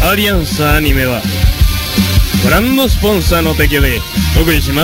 アリアンスアニメはご覧のスポンサーの提供でお送りします。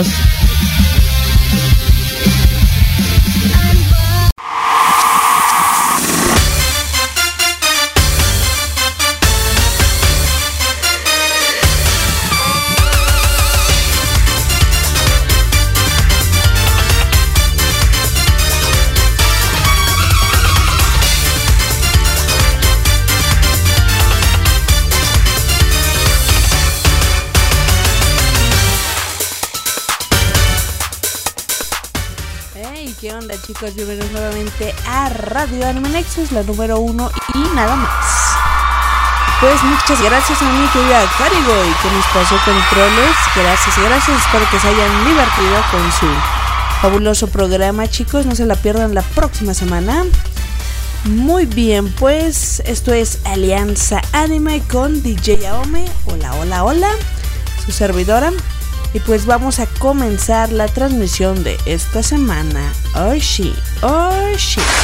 ¿Qué onda, chicos? Bienvenidos nuevamente a Radio Anime Nexus, la número 1 y nada más. Pues muchas gracias a mi querida Carigoy que nos pasó controles. Gracias, espero que se hayan divertido con su fabuloso programa, chicos. No se la pierdan la próxima semana. Muy bien, pues esto es Alianza Anime con DJ Aome. Hola, su servidora. Y pues vamos a comenzar la transmisión de esta semana. Oh shit. Bueno,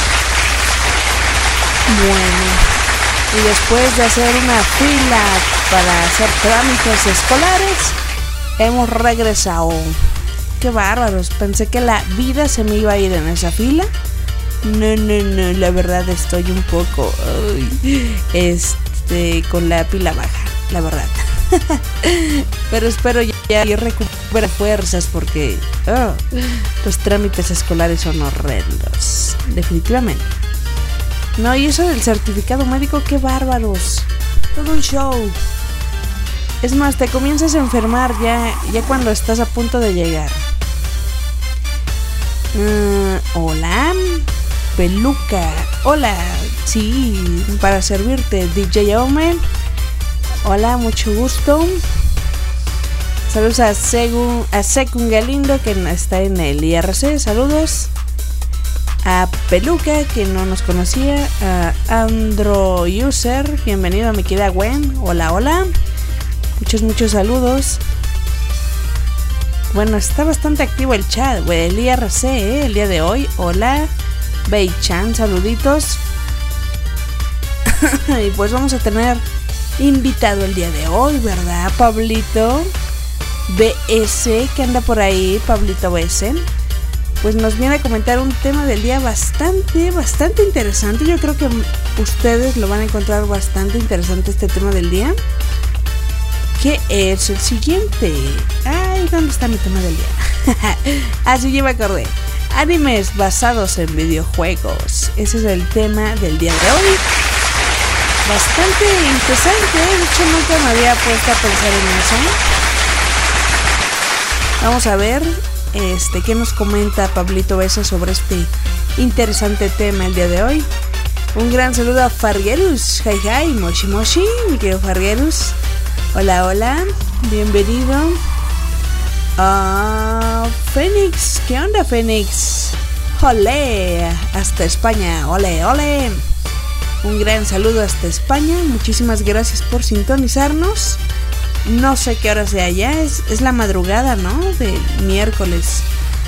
y después de hacer una fila para hacer trámites escolares, hemos regresado. Qué bárbaros, pensé que la vida se me iba a ir en esa fila. No, la verdad estoy un poco con la pila baja, la verdad. Pero espero ya recupere fuerzas porque los trámites escolares son horrendos, definitivamente. No, y eso del certificado médico, qué bárbaros, todo un show. Es más, te comienzas a enfermar ya cuando estás a punto de llegar. Hola, Peluca. Hola, sí, para servirte, DJ Aome. Hola, mucho gusto. Saludos a Sekun Galindo, que está en el IRC. Saludos. A Peluca, que no nos conocía. A Andro User, bienvenido a mi querida Gwen. Hola. Muchos saludos. Bueno, está bastante activo el chat, güey. El IRC, el día de hoy. Hola. Bei-chan, saluditos. Y pues vamos a tener invitado el día de hoy, ¿verdad, Pablito BS, que anda por ahí? Pablito BS pues nos viene a comentar un tema del día bastante interesante. Yo creo que ustedes lo van a encontrar bastante interesante, este tema del día, que es el siguiente. Ay, ¿dónde está mi tema del día? Así ya me acordé. Animes basados en videojuegos. Ese es el tema del día de hoy. Bastante interesante, de hecho nunca me había puesto a pensar en eso. Vamos a ver qué nos comenta Pablito Besa sobre este interesante tema el día de hoy. Un gran saludo a Fargerus. Hi, moshi, mi querido Fargerus. Hola, bienvenido. Fénix, ¿qué onda, Fénix? Olé, hasta España, ole. Un gran saludo hasta España. Muchísimas gracias por sintonizarnos. No sé qué hora sea ya. Es la madrugada, ¿no? De miércoles.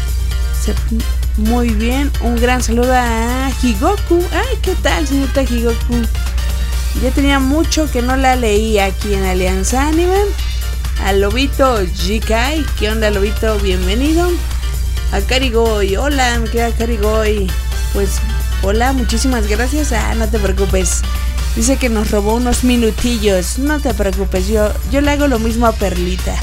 Muy bien. Un gran saludo a Higoku. Ay, ¿qué tal, señorita Higoku? Ya tenía mucho que no la leía aquí en Alianza Anime. A Lobito Jikai. ¿Qué onda, Lobito? Bienvenido. A Carigoy. Hola, me queda Carigoy. Pues hola, muchísimas gracias. No te preocupes. Dice que nos robó unos minutillos. No te preocupes, yo le hago lo mismo a Perlita.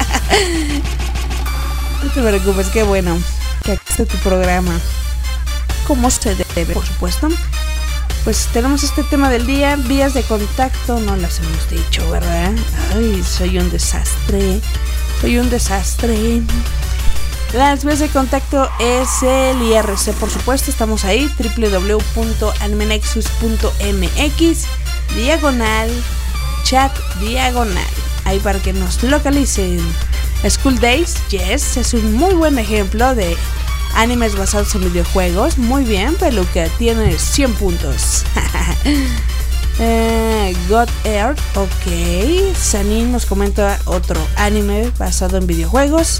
No te preocupes, qué bueno que aquí está tu programa, como se debe, por supuesto. Pues tenemos este tema del día. Vías de contacto, no las hemos dicho, ¿verdad? Ay, soy un desastre. Las vías de contacto es el IRC, por supuesto. Estamos ahí, www.animenexus.mx /chat/. Ahí para que nos localicen. School Days, yes, es un muy buen ejemplo de animes basados en videojuegos. Muy bien, Peluca, tiene 100 puntos. God Earth, ok. Sanin nos comenta otro anime basado en videojuegos.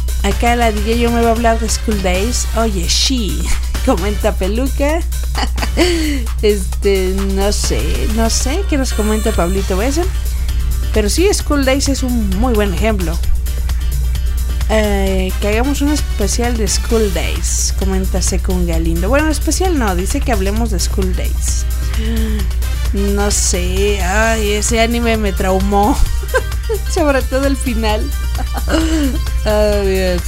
Acá la DJ yo me va a hablar de School Days. Oye, comenta Peluca. No sé qué nos comenta Pablito Besen. Pero sí, School Days es un muy buen ejemplo. Que hagamos un especial de School Days, comenta Secund Galindo. Bueno, especial no, dice que hablemos de School Days. No sé, ay, ese anime me traumó. Sobre todo el final. Ay, Dios.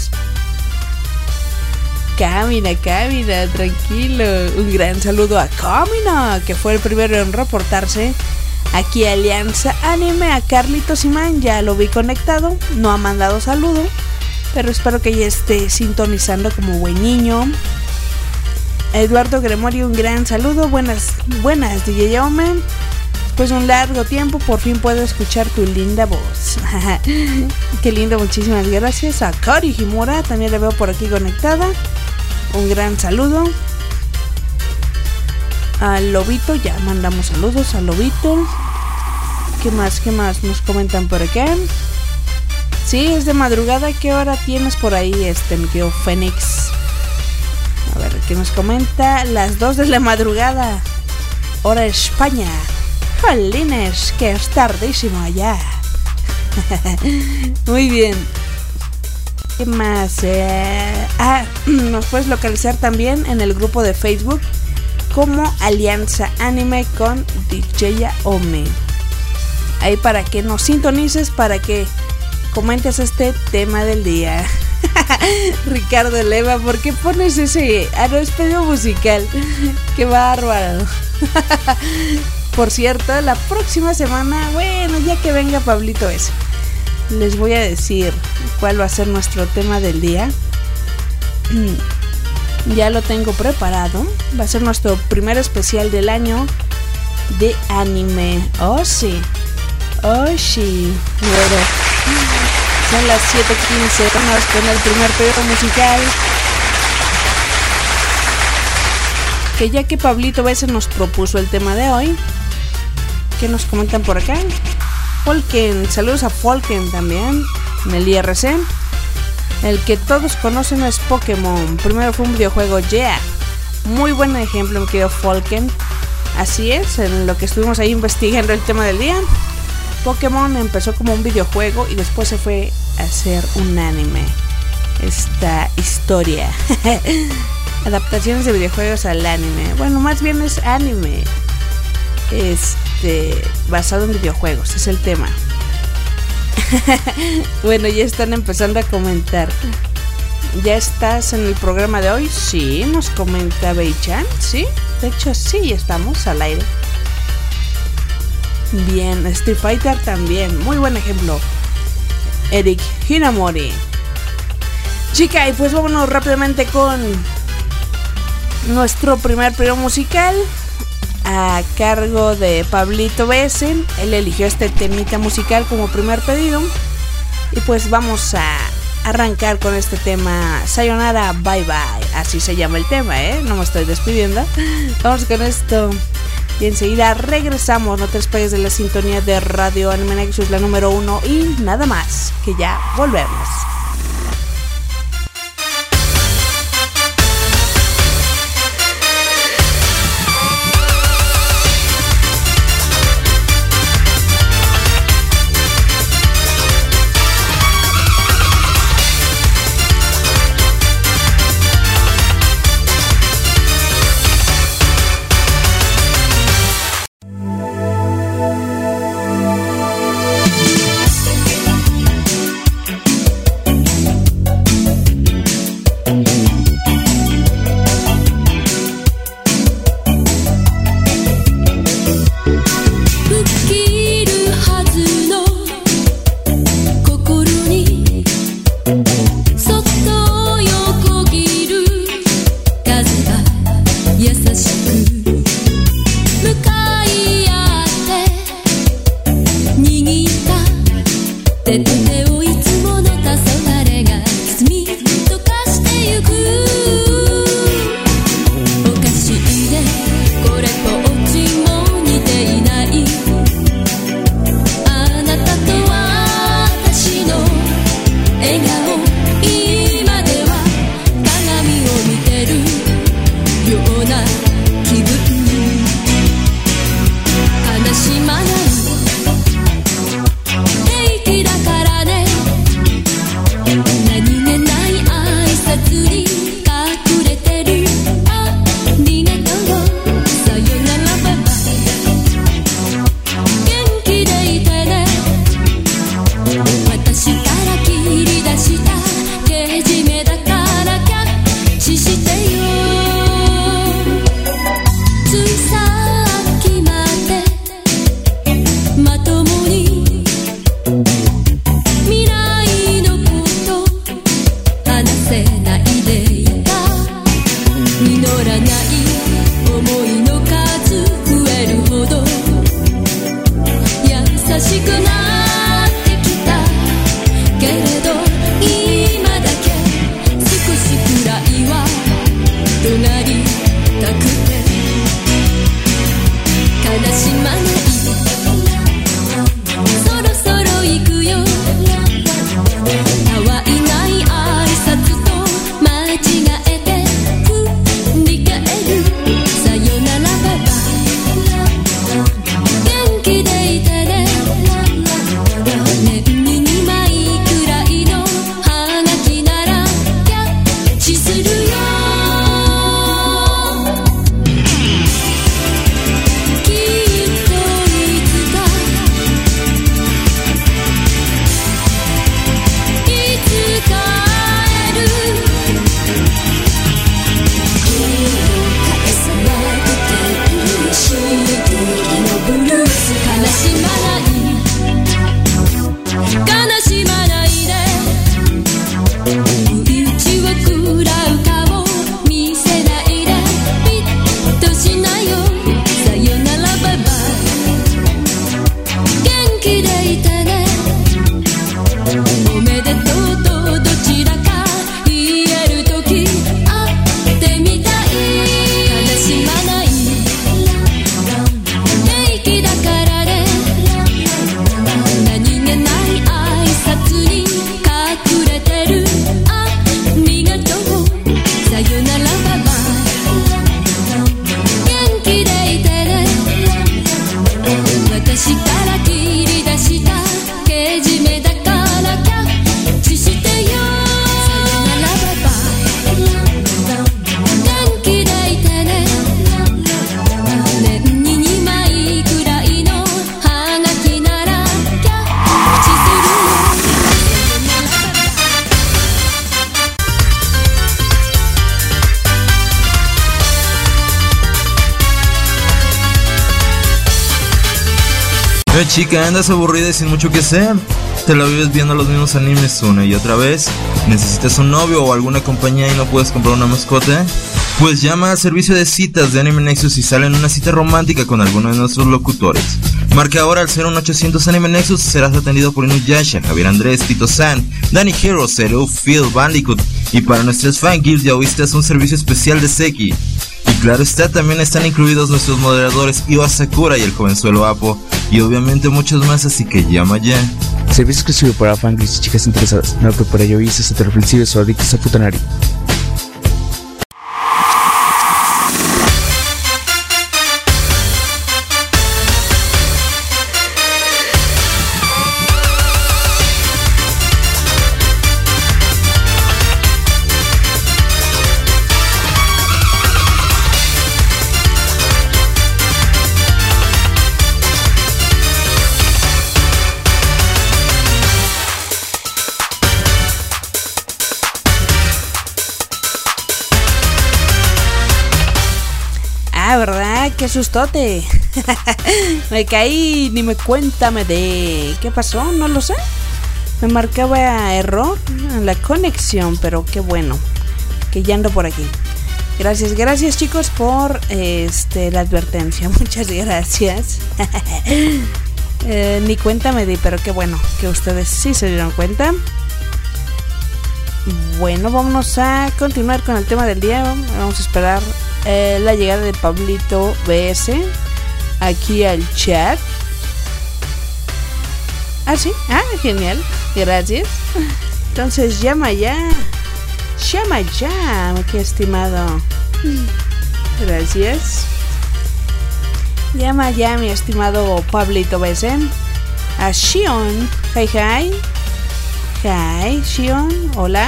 Camina, tranquilo. Un gran saludo a Camina, que fue el primero en reportarse aquí a Alianza Anime. A Carlitos Imán ya lo vi conectado, no ha mandado saludo, pero espero que ya esté sintonizando como buen niño. Eduardo Gremorio, un gran saludo. Buenas, DJ Yaume. Después de un largo tiempo, por fin puedo escuchar tu linda voz. Qué lindo, muchísimas gracias. A Kari Himura, también la veo por aquí conectada. Un gran saludo. A Lobito, ya mandamos saludos a Lobito. ¿Qué más nos comentan por acá? Sí, es de madrugada. ¿Qué hora tienes por ahí, mi tío Fénix? A ver, ¿qué nos comenta? Las 2 de la madrugada, hora España. Jolines, que es tardísimo allá. Muy bien. ¿Qué más? Nos puedes localizar también en el grupo de Facebook como Alianza Anime con DJ Ome. Ahí para que nos sintonices, para que comentes este tema del día. Ricardo Leva, ¿por qué pones ese? No es pedido musical. Qué bárbaro. Por cierto, la próxima semana, bueno, ya que venga Pablito ese, les voy a decir cuál va a ser nuestro tema del día. Ya lo tengo preparado. Va a ser nuestro primer especial del año de anime. Oh sí. Bueno, son las 7:15. Vamos con el primer periodo musical. Que ya que Pablito Besen nos propuso el tema de hoy, ¿qué nos comentan por acá? Folken, saludos a Folken también, en el IRC. El que todos conocen es Pokémon. Primero fue un videojuego, yeah. Muy buen ejemplo, mi querido Folken. Así es, en lo que estuvimos ahí investigando el tema del día. Pokémon empezó como un videojuego y después se fue a hacer un anime. Esta historia. Adaptaciones de videojuegos al anime. Bueno, más bien es anime. Basado en videojuegos, es el tema. Bueno, ya están empezando a comentar. ¿Ya estás en el programa de hoy? Sí, nos comenta Beichan. Sí, de hecho sí, estamos al aire. Bien, Street Fighter también, muy buen ejemplo. Eric Hinamori. Chica, y pues vámonos rápidamente con nuestro primer periodo musical a cargo de Pablito Besen. Él eligió este temita musical como primer pedido. Y pues vamos a arrancar con este tema, Sayonara Bye Bye. Así se llama el tema, no me estoy despidiendo. Vamos con esto y enseguida regresamos. No te despegues de la sintonía de Radio Anime Nexus, la número 1, y nada más, que ya volvemos. 笑顔 Chica, andas aburrida y sin mucho que hacer. Te la vives viendo los mismos animes una y otra vez. ¿Necesitas un novio o alguna compañía y no puedes comprar una mascota? Pues llama al servicio de citas de Anime Nexus y sale en una cita romántica con alguno de nuestros locutores. Marca ahora al 01800 Anime Nexus. Serás atendido por Inuyasha, Javier Andrés, Tito San, Danny Hero, Zero, Phil, Bandicoot. Y para nuestros fangirls ya oíste un servicio especial de Seki. Y claro está, también están incluidos nuestros moderadores Iwa Sakura y el jovenzuelo Apo. Y obviamente muchos más, así que llama ya. Servicio exclusivo para fangirls y chicas interesadas. No que para ello hice heteroflexivos o adictos a Futanari. ¿Verdad? ¡Qué sustote! Me caí, ni me cuéntame de... ¿Qué pasó? No lo sé. Me marcaba error en la conexión, pero qué bueno que ya ando por aquí. Gracias chicos por la advertencia. Muchas gracias. Ni cuenta me di, pero qué bueno que ustedes sí se dieron cuenta. Bueno, vámonos a continuar con el tema del día. Vamos a esperar la llegada de Pablito BS aquí al chat. Ah, sí, genial, gracias. Entonces llama ya, mi estimado. Gracias. Llama ya, mi estimado Pablito BS, a Shion. Hi, Shion, hola.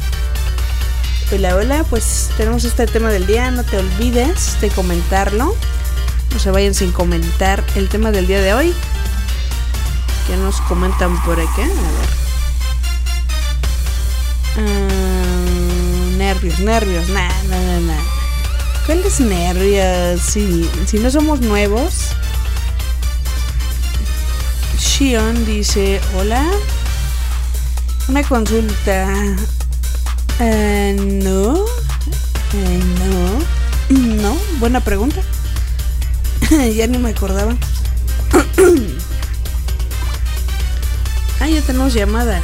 Hola, pues tenemos este tema del día, no te olvides de comentarlo. No se vayan sin comentar el tema del día de hoy. ¿Qué nos comentan por aquí? A ver. Nervios, nah. ¿Cuáles nervios? Si no somos nuevos. Shion dice, hola. Una consulta. No, buena pregunta. Ya ni me acordaba. Ya tenemos llamada.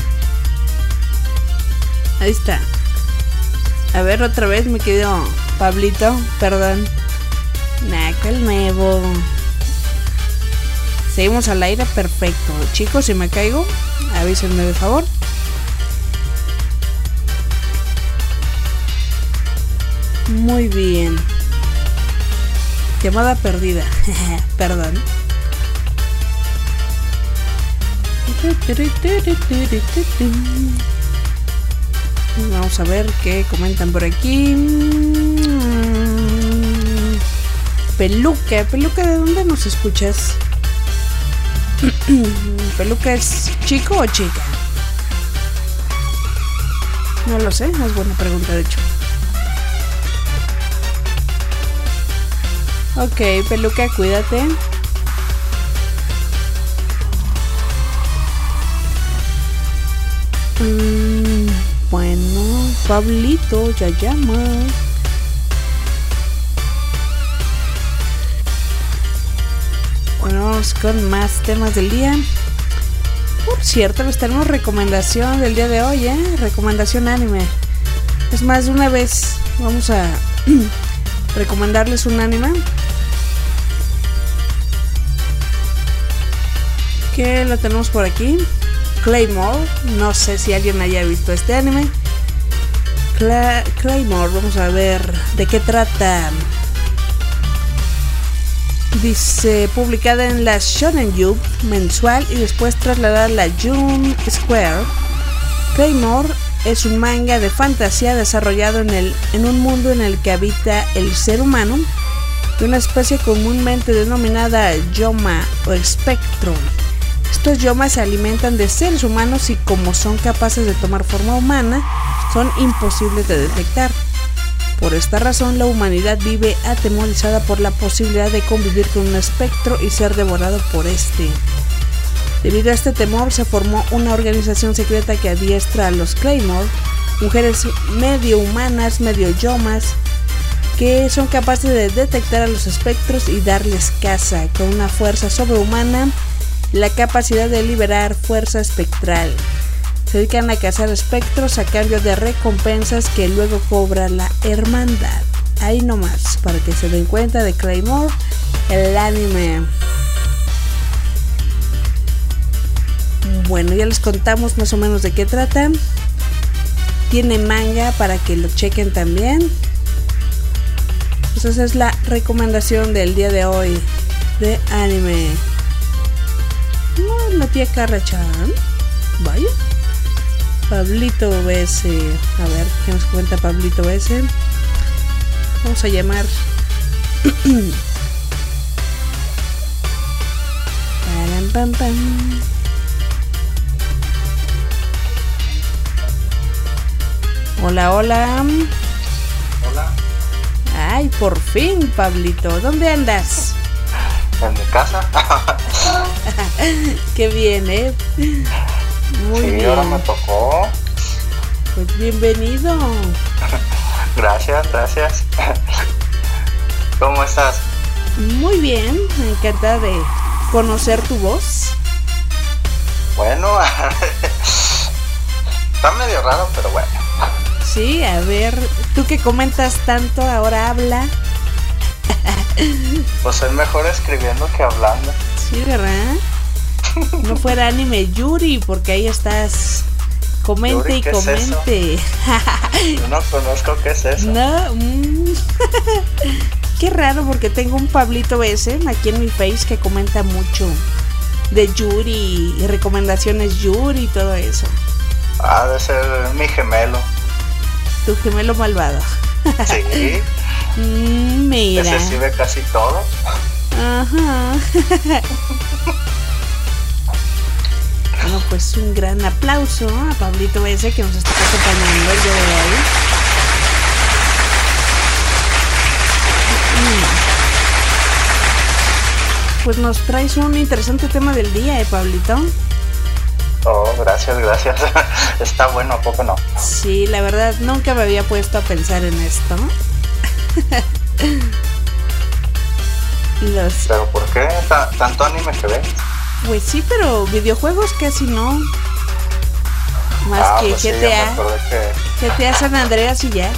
Ahí está. A ver, otra vez, mi querido Pablito, perdón. ¿Cuál nuevo? Seguimos al aire, perfecto. Chicos, si me caigo, avísenme de favor. Muy bien. Llamada perdida. Perdón. Vamos a ver qué comentan por aquí. Peluca, ¿de dónde nos escuchas? ¿Peluca es chico o chica? No lo sé, es buena pregunta de hecho. Ok, Peluca, cuídate. Bueno, Pablito, ya llama. Bueno, vamos con más temas del día. Por cierto, les tenemos recomendación del día de hoy, recomendación anime. Es más, de una vez vamos a recomendarles un anime que lo tenemos por aquí. Claymore, no sé si alguien haya visto este anime. Claymore, vamos a ver de qué trata. Dice, publicada en la Shonen Jump mensual y después trasladada a la Jump Square. Claymore es un manga de fantasía desarrollado en un mundo en el que habita el ser humano, de una especie comúnmente denominada Yoma o espectro. Estos yomas se alimentan de seres humanos y como son capaces de tomar forma humana, son imposibles de detectar. Por esta razón, la humanidad vive atemorizada por la posibilidad de convivir con un espectro y ser devorado por este. Debido a este temor, se formó una organización secreta que adiestra a los Claymore, mujeres medio humanas, medio yomas, que son capaces de detectar a los espectros y darles caza, con una fuerza sobrehumana, la capacidad de liberar fuerza espectral. Se dedican a cazar espectros a cambio de recompensas que luego cobra la hermandad. Ahí nomás, para que se den cuenta de Claymore, el anime. Bueno, ya les contamos más o menos de qué trata. Tiene manga para que lo chequen también. Pues esa es la recomendación del día de hoy de anime. No, la tía Carra-chan. Vaya. Pablito BS. A ver, ¿qué nos cuenta Pablito BS? Vamos a llamar. Param, pam, pam. Hola, hola. Hola. Ay, por fin, Pablito. ¿Dónde andas? En mi casa. Qué bien, ¿eh? Muy sí, bien. Ahora me tocó. Pues bienvenido. Gracias, gracias. ¿Cómo estás? Muy bien, encantada de conocer tu voz. Bueno, está medio raro, pero bueno. Sí, a ver, tú que comentas tanto, ahora habla. Pues soy mejor escribiendo que hablando. Sí, ¿verdad? No fuera anime Yuri, porque ahí estás. Comente Yuri, y ¿qué es comente. Yo no conozco qué es eso. No. Qué raro, porque tengo un Pablito ese aquí en mi face que comenta mucho de Yuri y recomendaciones Yuri y todo eso. Ha de ser mi gemelo. Tu gemelo malvado. Sí. Mira. Ese sí ve casi todo. Ajá. Bueno, pues un gran aplauso a Pablito ese que nos está acompañando el día de hoy. Pues nos traes un interesante tema del día, Pablito. Oh, gracias, gracias. Está bueno, ¿a poco no? Sí, la verdad nunca me había puesto a pensar en esto. ¿Pero por qué? ¿Tanto anime que ves? Pues sí, pero videojuegos casi no. Más que pues GTA. Sí, GTA San Andreas y ya.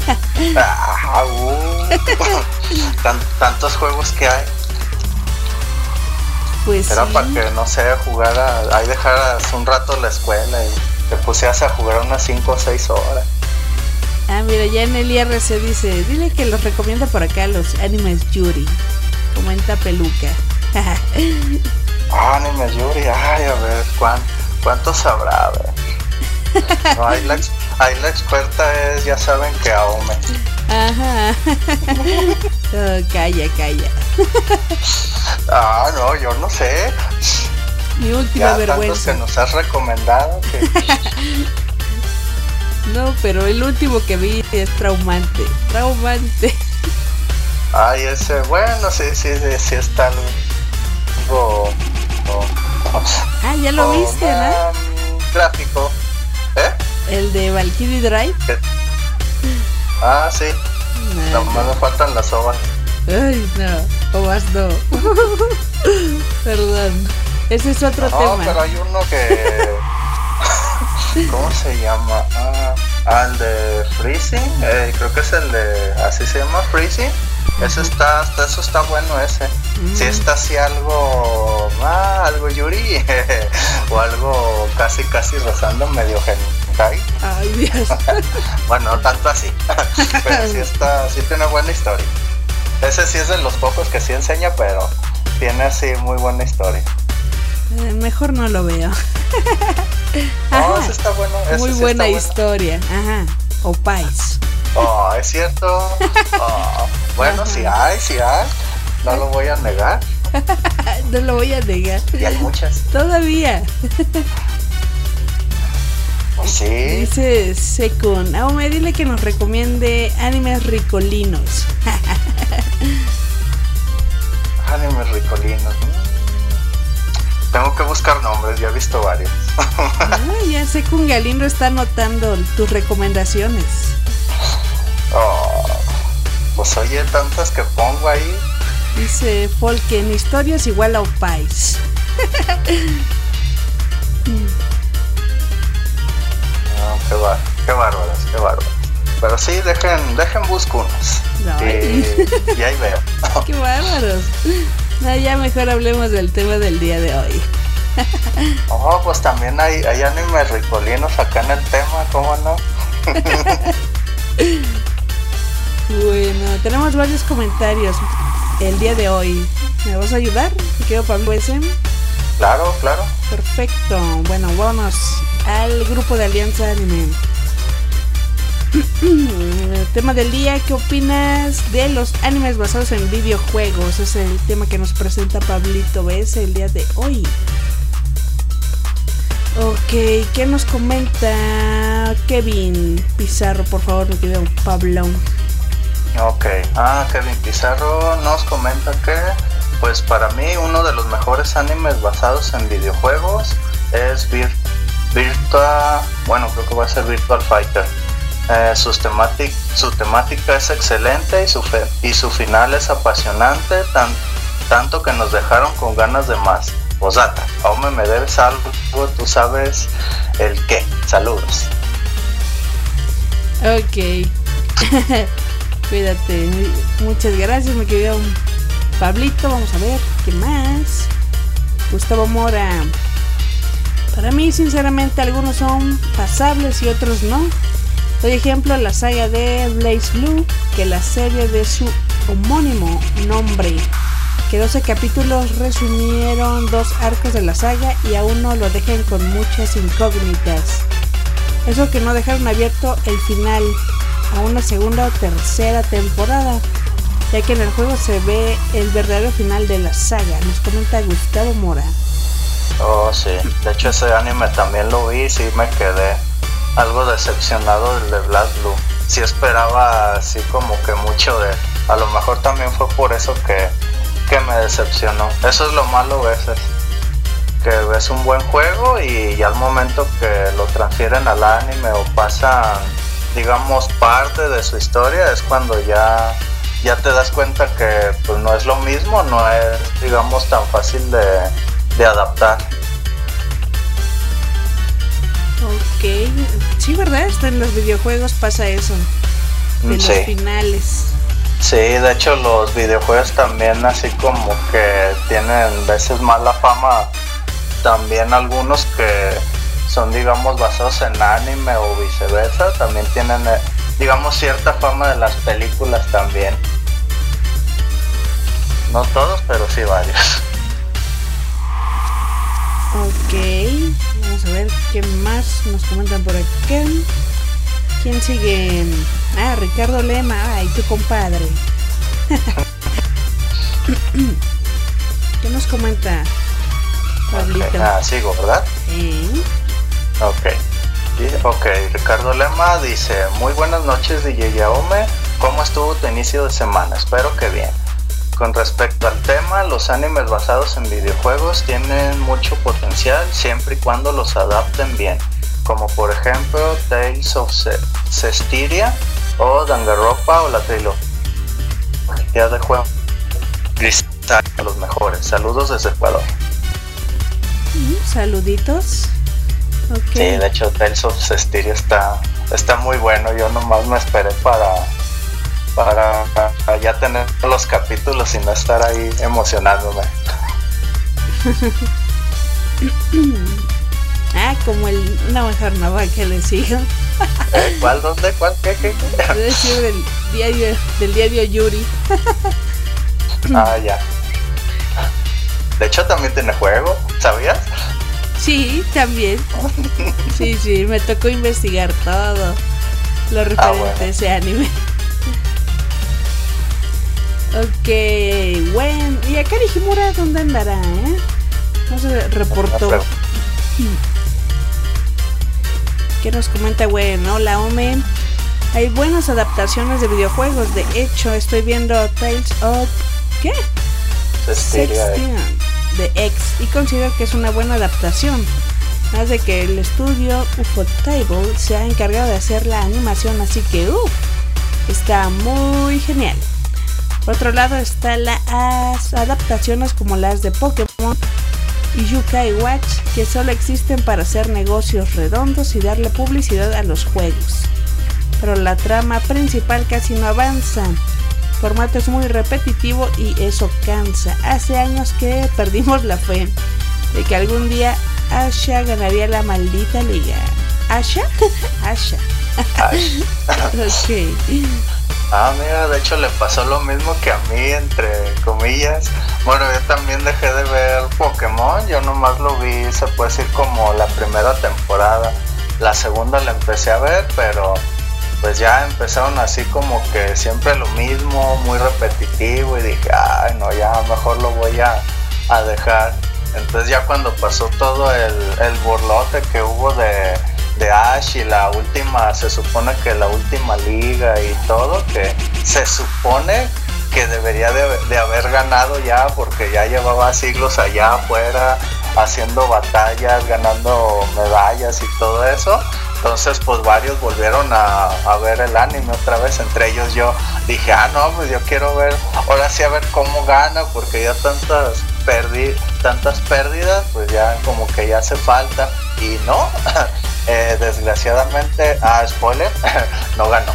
Tantos juegos que hay. Pues era sí. para que, no sé, jugara, ahí dejaras un rato la escuela y te pusieras a jugar unas 5 o 6 horas. Ah, mira, ya en el IRC dice, dile que los recomienda por acá los animes Yuri. Comenta Peluca. Animes Yuri, ay, a ver, ¿cuántos sabrá? A ver. No, ahí la experta es, ya saben, que Aome. Ajá. Oh, calla. No, yo no sé. Mi última ya vergüenza. Tantos que nos has recomendado que... No, pero el último que vi es traumante. Ay, ese, bueno, sí está algo... Ah, ya lo viste, ¿no? Gráfico. El de Valkyrie Drive. Ah, sí. Nomás me faltan las ovas. Ay, no, ovas no. Perdón. Ese es otro tema. No, pero hay uno que... ¿Cómo se llama? El de Freezing. Creo que es el de... Así se llama, Freezing. Eso está bueno ese. Si está así algo Yuri o algo casi rozando medio hentai. Ay, Dios. Bueno, no tanto así. Pero sí tiene buena historia. Ese sí es de los pocos que sí enseña, pero tiene así muy buena historia. Mejor no lo veo. No, ese está bueno. Ese muy sí buena está historia. Ajá. O Pais. Oh, es cierto. Oh, bueno, sí hay. No lo voy a negar. No lo voy a negar. Y hay muchas. Todavía. Sí. Dice Sekun, Aume, dile que nos recomiende animes ricolinos. Animes ricolinos. Tengo que buscar nombres, ya he visto varios. Ya Sekun Galindo está anotando tus recomendaciones. Oh, pues oye, tantas que pongo ahí. Dice Folken, historias igual a Opais. No, qué bárbaros. Pero sí, dejen busco unos. No, y ahí veo. Qué bárbaros. No, ya mejor hablemos del tema del día de hoy. Oh, pues también hay animes ricolinos acá en el tema, ¿cómo no? Bueno, tenemos varios comentarios el día de hoy. ¿Me vas a ayudar? ¿Me quedo Pablo S? Claro. Perfecto. Bueno, vámonos al grupo de Alianza Anime. El tema del día, ¿qué opinas de los animes basados en videojuegos? Es el tema que nos presenta Pablito BS el día de hoy. Ok, ¿qué nos comenta Kevin Pizarro? Por favor, me quedo Pablo. Ok, Kevin Pizarro nos comenta que, pues para mí, uno de los mejores animes basados en videojuegos es creo que va a ser Virtual Fighter. Su temática es excelente y su final es apasionante, tanto que nos dejaron con ganas de más. Posdata, Aume, me debes algo, tú sabes el qué. Saludos. Ok. Cuídate. Muchas gracias, mi querido Pablito. Vamos a ver, ¿qué más? Gustavo Mora. Para mí, sinceramente, algunos son pasables y otros no. Doy ejemplo la saga de Blaze Blue, que la serie de su homónimo nombre, que 12 capítulos resumieron 2 arcos de la saga y aún no lo dejan con muchas incógnitas. Eso que no dejaron abierto el final a una segunda o tercera temporada, ya que en el juego se ve el verdadero final de la saga. Nos comenta Gustavo Mora. Oh, sí, de hecho ese anime también lo vi y sí me quedé algo decepcionado del de Black Blue. Sí esperaba así como que mucho de... A lo mejor también fue por eso que me decepcionó. Eso es lo malo a veces, que ves un buen juego y ya al momento que lo transfieren al anime o pasan, digamos, parte de su historia, es cuando ya te das cuenta que pues no es lo mismo, no es, digamos, tan fácil de adaptar. Ok, sí, ¿verdad? Hasta en los videojuegos pasa eso, de Sí. los finales. Sí, de hecho los videojuegos también así como que tienen veces mala fama, también algunos que son, digamos, basados en anime o viceversa, también tienen, digamos, cierta fama de las películas también. No todos, pero sí varios. Ok, vamos a ver qué más nos comentan por acá. ¿Quién sigue? Ricardo Lema. Ay, tu compadre. ¿Qué nos comenta Pablito? Okay, sigo, ¿verdad? ¿Eh? Ok, Ricardo Lema dice: muy buenas noches, DJ Yaome. ¿Cómo estuvo tu inicio de semana? Espero que bien. Con respecto al tema, los animes basados en videojuegos tienen mucho potencial siempre y cuando los adapten bien, como por ejemplo Tales of Cestiria o Danganronpa o la trilogía de juego. Los mejores. Saludos desde Ecuador. Saluditos. Okay. Sí, de hecho Tales of Cestiria está muy bueno. Yo nomás me esperé para ya tener los capítulos y no estar ahí emocionándome. Como una mujer nueva que le sigo. ¿Cuál? ¿Dónde? ¿Cuál? ¿Qué? Debe decir del diario Yuri. Ya. De hecho también tiene juego, ¿sabías? Sí, también. Sí, me tocó investigar todo lo referente a ese anime. Ok, bueno. ¿Y acá Himura dónde andará, No se reportó. ¿Qué nos comenta, bueno? Hola, Ome. Hay buenas adaptaciones de videojuegos. De hecho, estoy viendo Tales of... ¿qué? Sextian de X y considero que es una buena adaptación. Más de que el estudio Ufotable se ha encargado de hacer la animación, así que está muy genial. Por otro lado están las adaptaciones como las de Pokémon y Yokai Watch, que solo existen para hacer negocios redondos y darle publicidad a los juegos. Pero la trama principal casi no avanza. El formato es muy repetitivo y eso cansa. Hace años que perdimos la fe de que algún día Asha ganaría la maldita liga. ¿Asha? Asha. Ok. Mira, de hecho le pasó lo mismo que a mí, entre comillas. Bueno, yo también dejé de ver Pokémon. Yo nomás lo vi, se puede decir, como la primera temporada. La segunda la empecé a ver, pero pues ya empezaron así como que siempre lo mismo, muy repetitivo. Y dije, ay no, ya mejor lo voy a dejar. Entonces ya cuando pasó todo el burlote que hubo de Ash y la última, se supone que la última liga y todo, que se supone que debería de haber ganado ya, porque ya llevaba siglos allá afuera haciendo batallas, ganando medallas y todo eso. Entonces pues varios volvieron a ver el anime otra vez, entre ellos yo. Dije, no, pues yo quiero ver, ahora sí a ver cómo gana, porque ya tantas pérdidas, pues ya como que ya hace falta. Y no, desgraciadamente, spoiler, no ganó.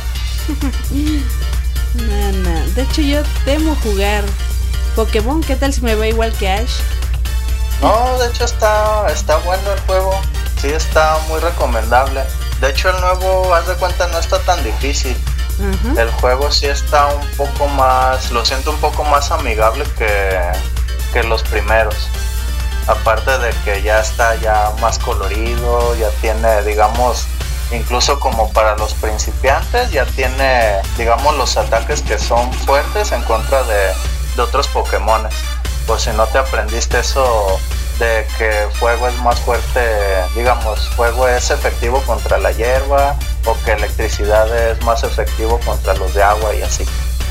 No. De hecho yo temo jugar Pokémon. ¿Qué tal si me va igual que Ash? No, de hecho está bueno el juego. Sí, está muy recomendable. De hecho el nuevo, haz de cuenta, no está tan difícil. Uh-huh. El juego sí está un poco más, lo siento, un poco más amigable que los primeros. Aparte de que ya está ya más colorido, ya tiene, digamos, incluso como para los principiantes, ya tiene, digamos, los ataques que son fuertes en contra de otros Pokémones. Pues si no te aprendiste eso de que fuego es más fuerte, digamos, fuego es efectivo contra la hierba, o que electricidad es más efectivo contra los de agua y así.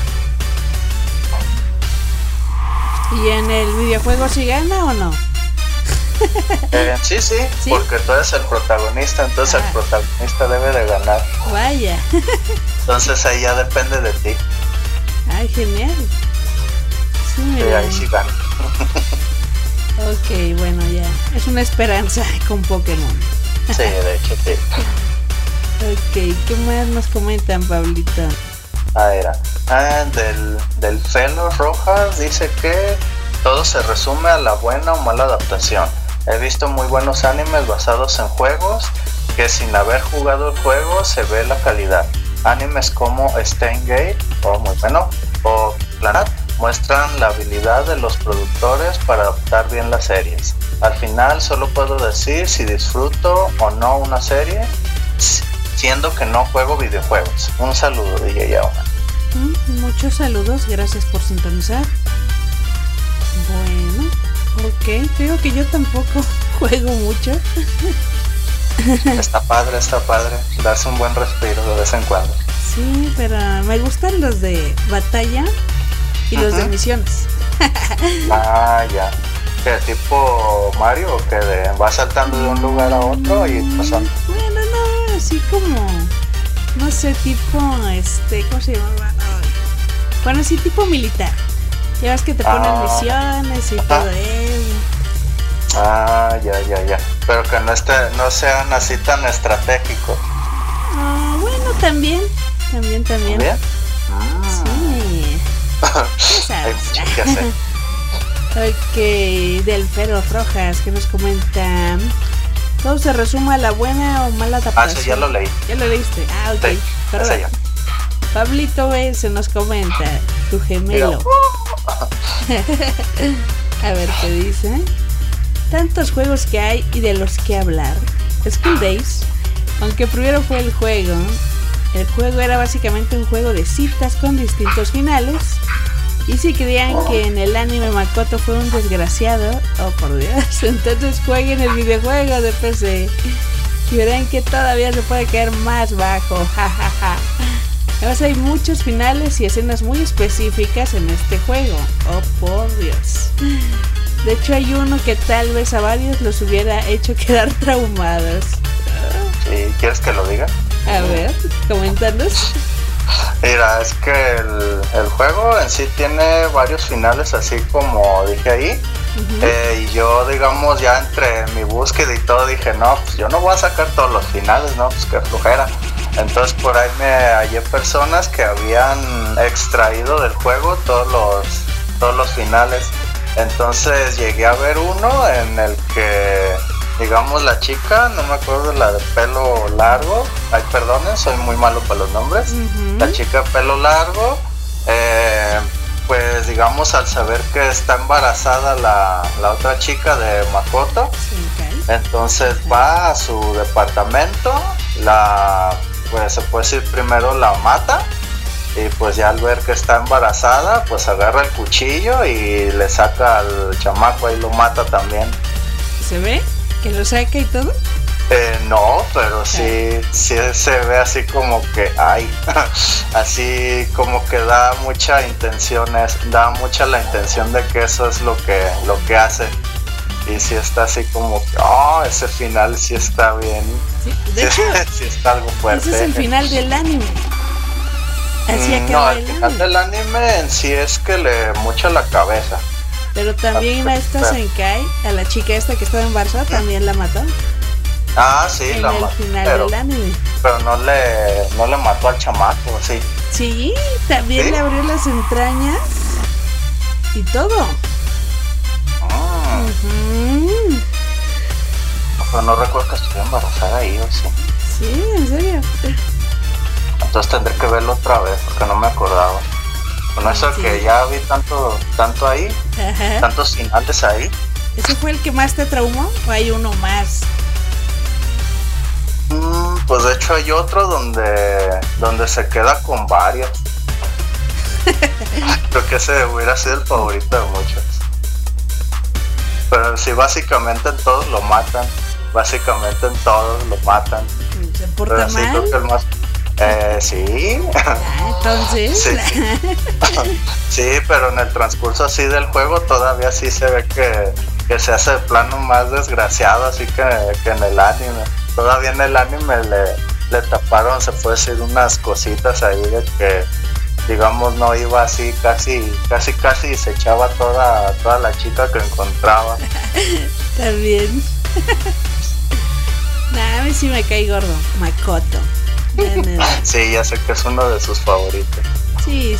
¿Y en el videojuego sí gana o no? Sí, porque tú eres el protagonista, entonces el protagonista debe de ganar. Vaya. Entonces ahí ya depende de ti. Ay, genial. Sí, ahí sí gana. Ok, bueno, ya. Es una esperanza con Pokémon. Sí, de hecho sí. Ok, ¿qué más nos comentan, Pablito? Del Felo Rojas dice que todo se resume a la buena o mala adaptación. He visto muy buenos animes basados en juegos que sin haber jugado el juego se ve la calidad. Animes como Steins Gate, muy bueno, o Clannad muestran la habilidad de los productores para adaptar bien las series. Al final solo puedo decir si disfruto o no una serie, siendo que no juego videojuegos. Un saludo, DJ Yaoma. Muchos saludos, gracias por sintonizar. Bueno, ok, creo que yo tampoco juego mucho. Está padre, darse un buen respiro de vez en cuando. Sí, pero me gustan los de batalla y los de misiones. Ya. ¿Qué tipo Mario o que va saltando de un lugar a otro y pasando? Bueno, no, así como, no sé, tipo, ¿cómo se llama? Bueno, sí, tipo militar. Ya ves que te ponen misiones y todo eso. Ya. Pero que no sean así tan estratégicos. Bueno, también. ¿También? Sí. Hay mucho que hacer. Ok, del Fero Rojas, que nos comentan. Todo se resume a la buena o mala adaptación. Sí, ya lo leí. ¿Ya lo leíste? Ok, sí, perdón. Pablito B se nos comenta, tu gemelo. A ver qué dice. Tantos juegos que hay y de los que hablar. School Days, aunque primero fue el juego era básicamente un juego de citas con distintos finales. Y si creían que en el anime Makoto fue un desgraciado, oh por Dios, entonces jueguen el videojuego de PC. Y verán que todavía se puede caer más bajo. Jajaja. Además hay muchos finales y escenas muy específicas en este juego. Oh, por Dios. De hecho hay uno que tal vez a varios los hubiera hecho quedar traumados. ¿Y quieres que lo diga? A ver, coméntanos. Mira, es que el juego en sí tiene varios finales, así como dije ahí. Y yo, digamos, ya entre mi búsqueda y todo dije, no, pues yo no voy a sacar todos los finales, no, pues qué flojera. Entonces por ahí me hallé personas que habían extraído del juego todos los finales. Entonces llegué a ver uno en el que, digamos, la chica, no me acuerdo, la de pelo largo, ay, perdonen, soy muy malo para los nombres. La chica de pelo largo, pues digamos, al saber que está embarazada la otra chica de Makoto, entonces va a su departamento, pues se puede decir, primero la mata, y pues ya al ver que está embarazada, pues agarra el cuchillo y le saca al chamaco, ahí lo mata también. ¿Se ve? ¿Que lo saca y todo? No, pero sí se ve así como que, ay, así como que da mucha la intención de que eso es lo que hace. Y sí está así como que, ese final sí está bien. Sí, de hecho, sí está algo fuerte. Ese es el final del anime. Así acaba el final del anime en sí es que le mocha la cabeza. Pero también a esta Senkai, a la chica esta que estaba embarazada, también la mató. Ah, sí, en la mató. En el final del anime. Pero no le mató al chamaco, sí. Sí, también le abrió las entrañas y todo. Pero no recuerdo que estuviera embarazada ahí, ¿o sí? Sí, en serio. Entonces tendré que verlo otra vez porque no me acordaba. Bueno, eso que ya vi tanto ahí, tantos finales ahí. ¿Ese fue el que más te traumó o hay uno más? Pues de hecho hay otro donde se queda con varios. Creo que ese hubiera sido el favorito de muchos. Pero sí, básicamente en todos lo matan. ¿Se porta pero sí, mal? creo que el más... sí. Entonces. Sí. Sí, pero en el transcurso así del juego todavía sí se ve que se hace de plano más desgraciado, así que en el anime. Todavía en el anime le taparon, se puede decir, unas cositas ahí de que, digamos, no iba así casi y se echaba toda la chica que encontraba. También. A mí sí me cae gordo, Makoto. Sí, ya sé que es uno de sus favoritos. Sí.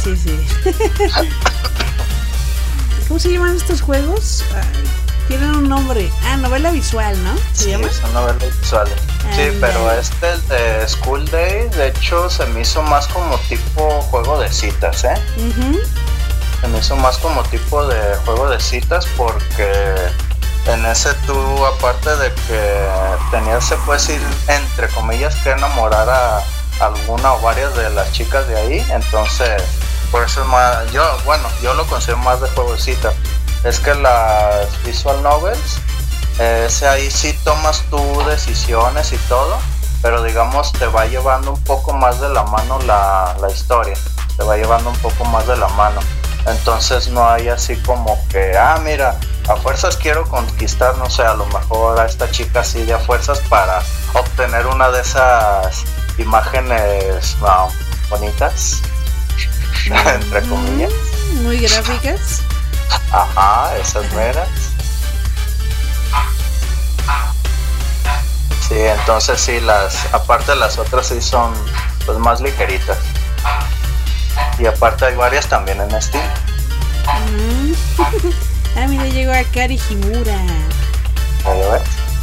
¿Cómo se llaman estos juegos? Tienen un nombre. Novela visual, ¿no? Sí, son novelas visuales. Sí, pero el de School Days, de hecho, se me hizo más como tipo juego de citas, ¿eh? Se me hizo más como tipo de juego de citas porque en ese tú, aparte de que tenías, se puede decir, entre comillas, que enamorar a alguna o varias de las chicas de ahí, entonces, por eso es más, yo lo considero más de juego de citas. Es que las visual novels, ahí sí tomas tú decisiones y todo, pero digamos te va llevando un poco más de la mano la historia, te va llevando un poco más de la mano. Entonces no hay así como que, mira, a fuerzas quiero conquistar, no sé, a lo mejor a esta chica así de a fuerzas para obtener una de esas imágenes bonitas, entre comillas. Muy gráficas. Ajá, esas meras. Sí, entonces sí, aparte las otras sí son pues más ligeritas. Y aparte hay varias también en Steam. Mira, llegó a Kari Himura. Ahí ves.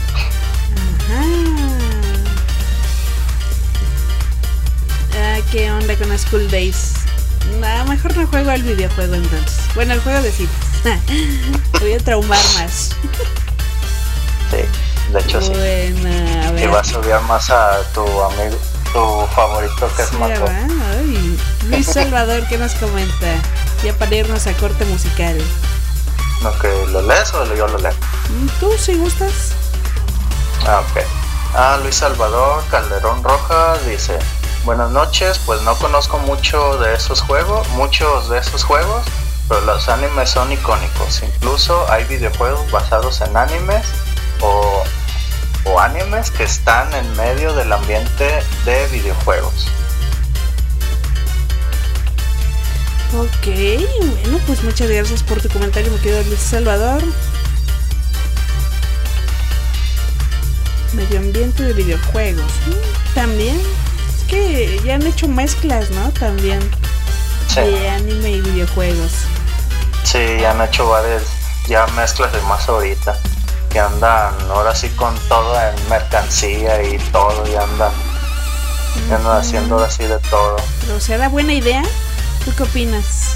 ¿Qué onda con School Days? Mejor no juego al videojuego entonces. Bueno, el juego de citas. Voy a traumar más. Sí, de hecho sí. Bueno, a ver. Y vas a odiar más a tu amigo, tu favorito, que es Makoto. Luis Salvador, ¿qué nos comenta? Ya para irnos a corte musical. ¿No que lo lees o yo lo leo? Tú, si gustas. Ok. Luis Salvador Calderón Rojas dice: buenas noches, pues no conozco muchos de esos juegos, pero los animes son icónicos. Incluso hay videojuegos basados en animes o animes que están en medio del ambiente de videojuegos. Ok, bueno, pues muchas gracias por tu comentario, mi querido Luis Salvador. Medio ambiente de videojuegos. También, es que ya han hecho mezclas, ¿no? También Sí. de anime y videojuegos. Sí, ya han hecho varias ya mezclas de más ahorita, que andan ahora sí con todo en mercancía y todo, y andan haciendo ahora sí de todo. Pero ¿será buena idea? ¿Tú qué opinas?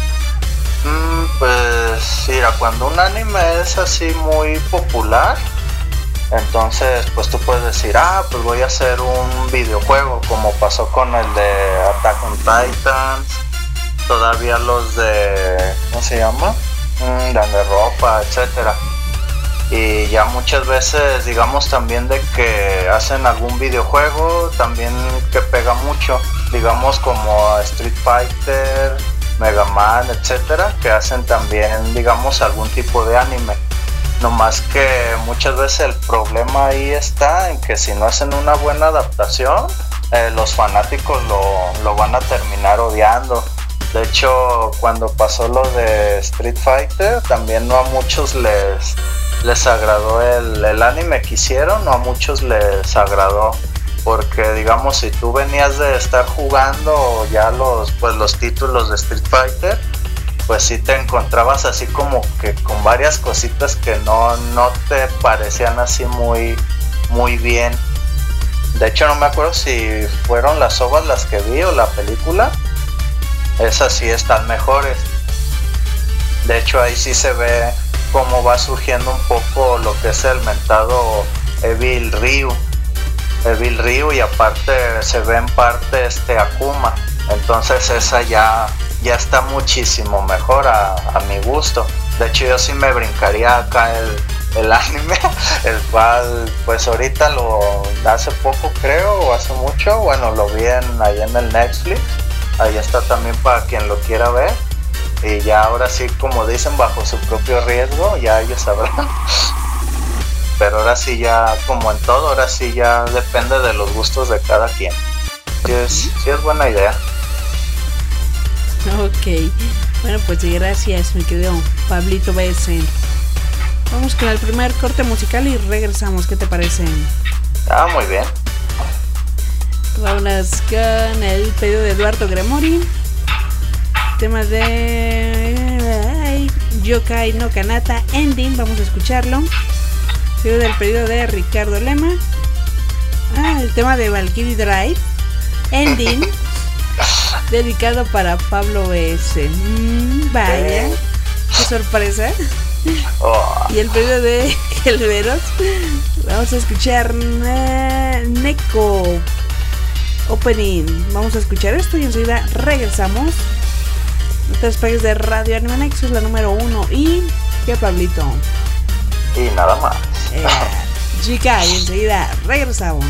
Pues mira, cuando un anime es así muy popular, entonces pues tú puedes decir, pues voy a hacer un videojuego, como pasó con el de Attack on Titans, todavía los de, ¿cómo se llama? Danganronpa, etcétera. Y ya muchas veces, digamos, también de que hacen algún videojuego también que pega mucho, digamos como Street Fighter, Mega Man, etcétera, que hacen también, digamos, algún tipo de anime. No más que muchas veces el problema ahí está en que si no hacen una buena adaptación, los fanáticos lo van a terminar odiando. De hecho, cuando pasó lo de Street Fighter, también no a muchos les agradó el anime que hicieron, no a muchos les agradó, porque digamos, si tú venías de estar jugando ya los títulos de Street Fighter, pues sí te encontrabas así como que con varias cositas que no te parecían así muy, muy bien. De hecho, no me acuerdo si fueron las OVAs las que vi o la película. Esas sí están mejores. De hecho, ahí sí se ve cómo va surgiendo un poco lo que es el mentado Evil Ryu, y aparte se ve en parte Akuma. Entonces esa ya está muchísimo mejor a mi gusto. De hecho, yo sí me brincaría acá el anime, el cual pues ahorita hace poco creo, o hace mucho, bueno, lo vi ahí en el Netflix. Ahí está también para quien lo quiera ver. Y ya ahora sí, como dicen, bajo su propio riesgo, ya ellos sabrán. Pero ahora sí, ya como en todo, ahora sí ya depende de los gustos de cada quien. Sí es buena idea. Ok, bueno, pues gracias, mi querido Pablito BS. Vamos con el primer corte musical y regresamos, ¿qué te parece? Muy bien. Vámonos con el pedido de Eduardo Gremori, tema de Yokai no Kanata Ending, vamos a escucharlo. Seguido del pedido de Ricardo Lema, el tema de Valkyrie Drive Ending, dedicado para Pablo BS. Vaya, qué sorpresa. Y el pedido de Gelveros, vamos a escuchar Neko Opening. Vamos a escuchar esto y enseguida regresamos. No te despegues de Radio Anime Nexus, la número 1. Y ¿qué, Pablito? Y nada más. Chica, y enseguida regresamos.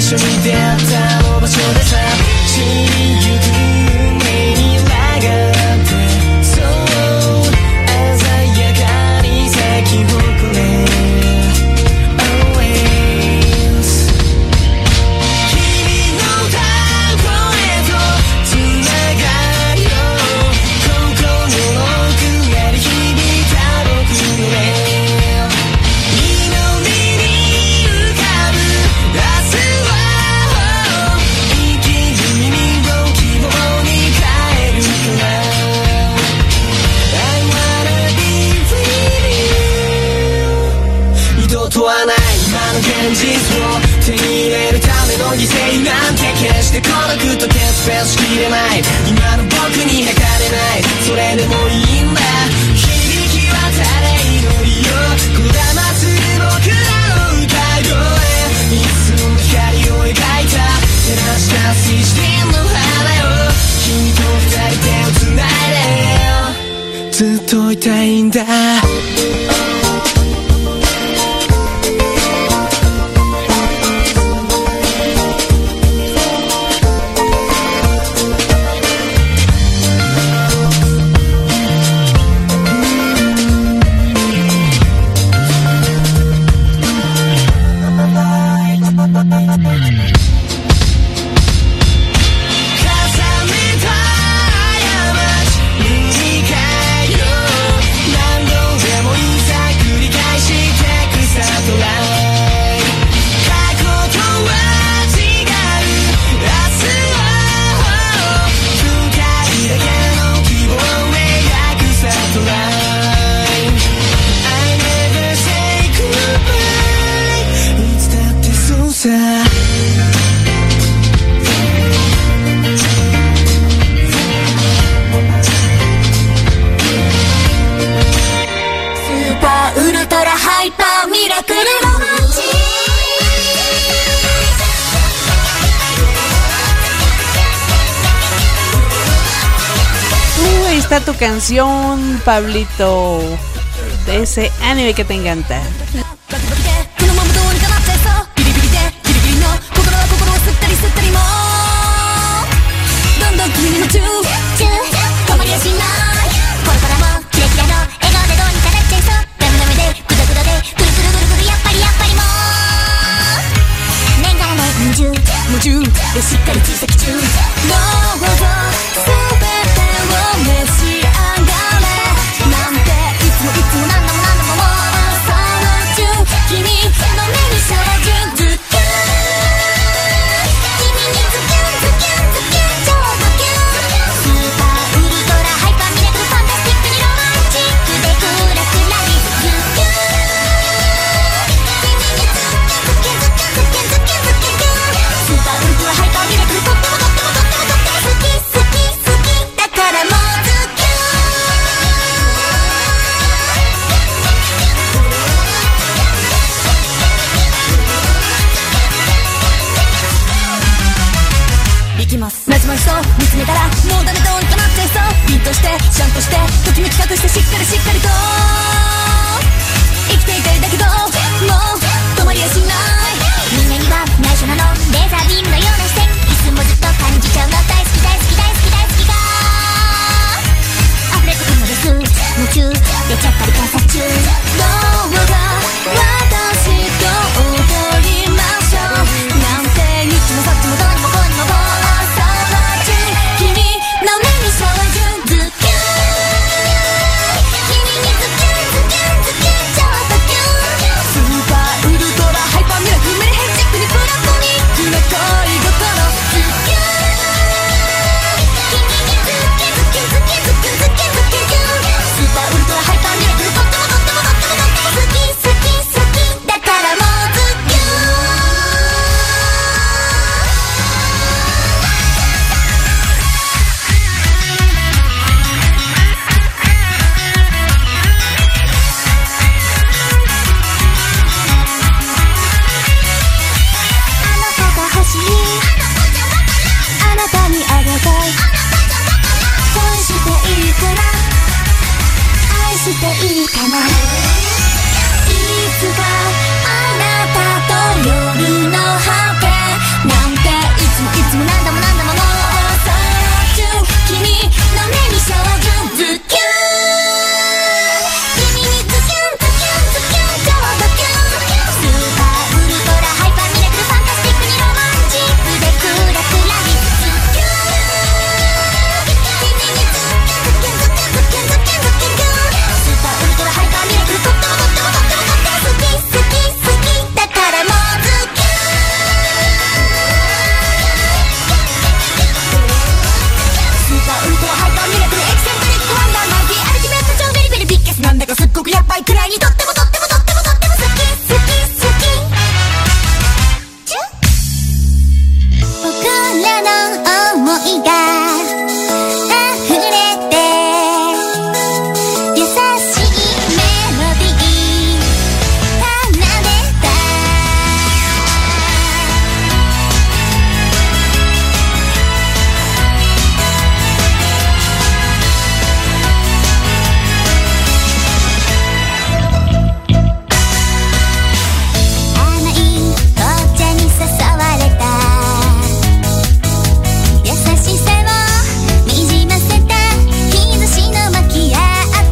緒に出会ったあの場所でさ散りゆく目に上がってそう鮮やかに咲き誇れ Always 君のたこへとつながるよ心の奥へ響いた僕のねとはない今の現実を手に入れるための犠牲なんて決して孤独と決別しきれない今の僕に測れないそれでもいいんだ響き渡れ祈りよこだまする僕らの歌声いつも光を描いた照らした水晶の花よ君と二人手をつないでずっといたいんだ Está tu canción, Pablito, de ese anime que te encanta. いが溢れて優しいメロディー奏でた甘い紅茶に誘われた優しさをにじませた日差しのマキアート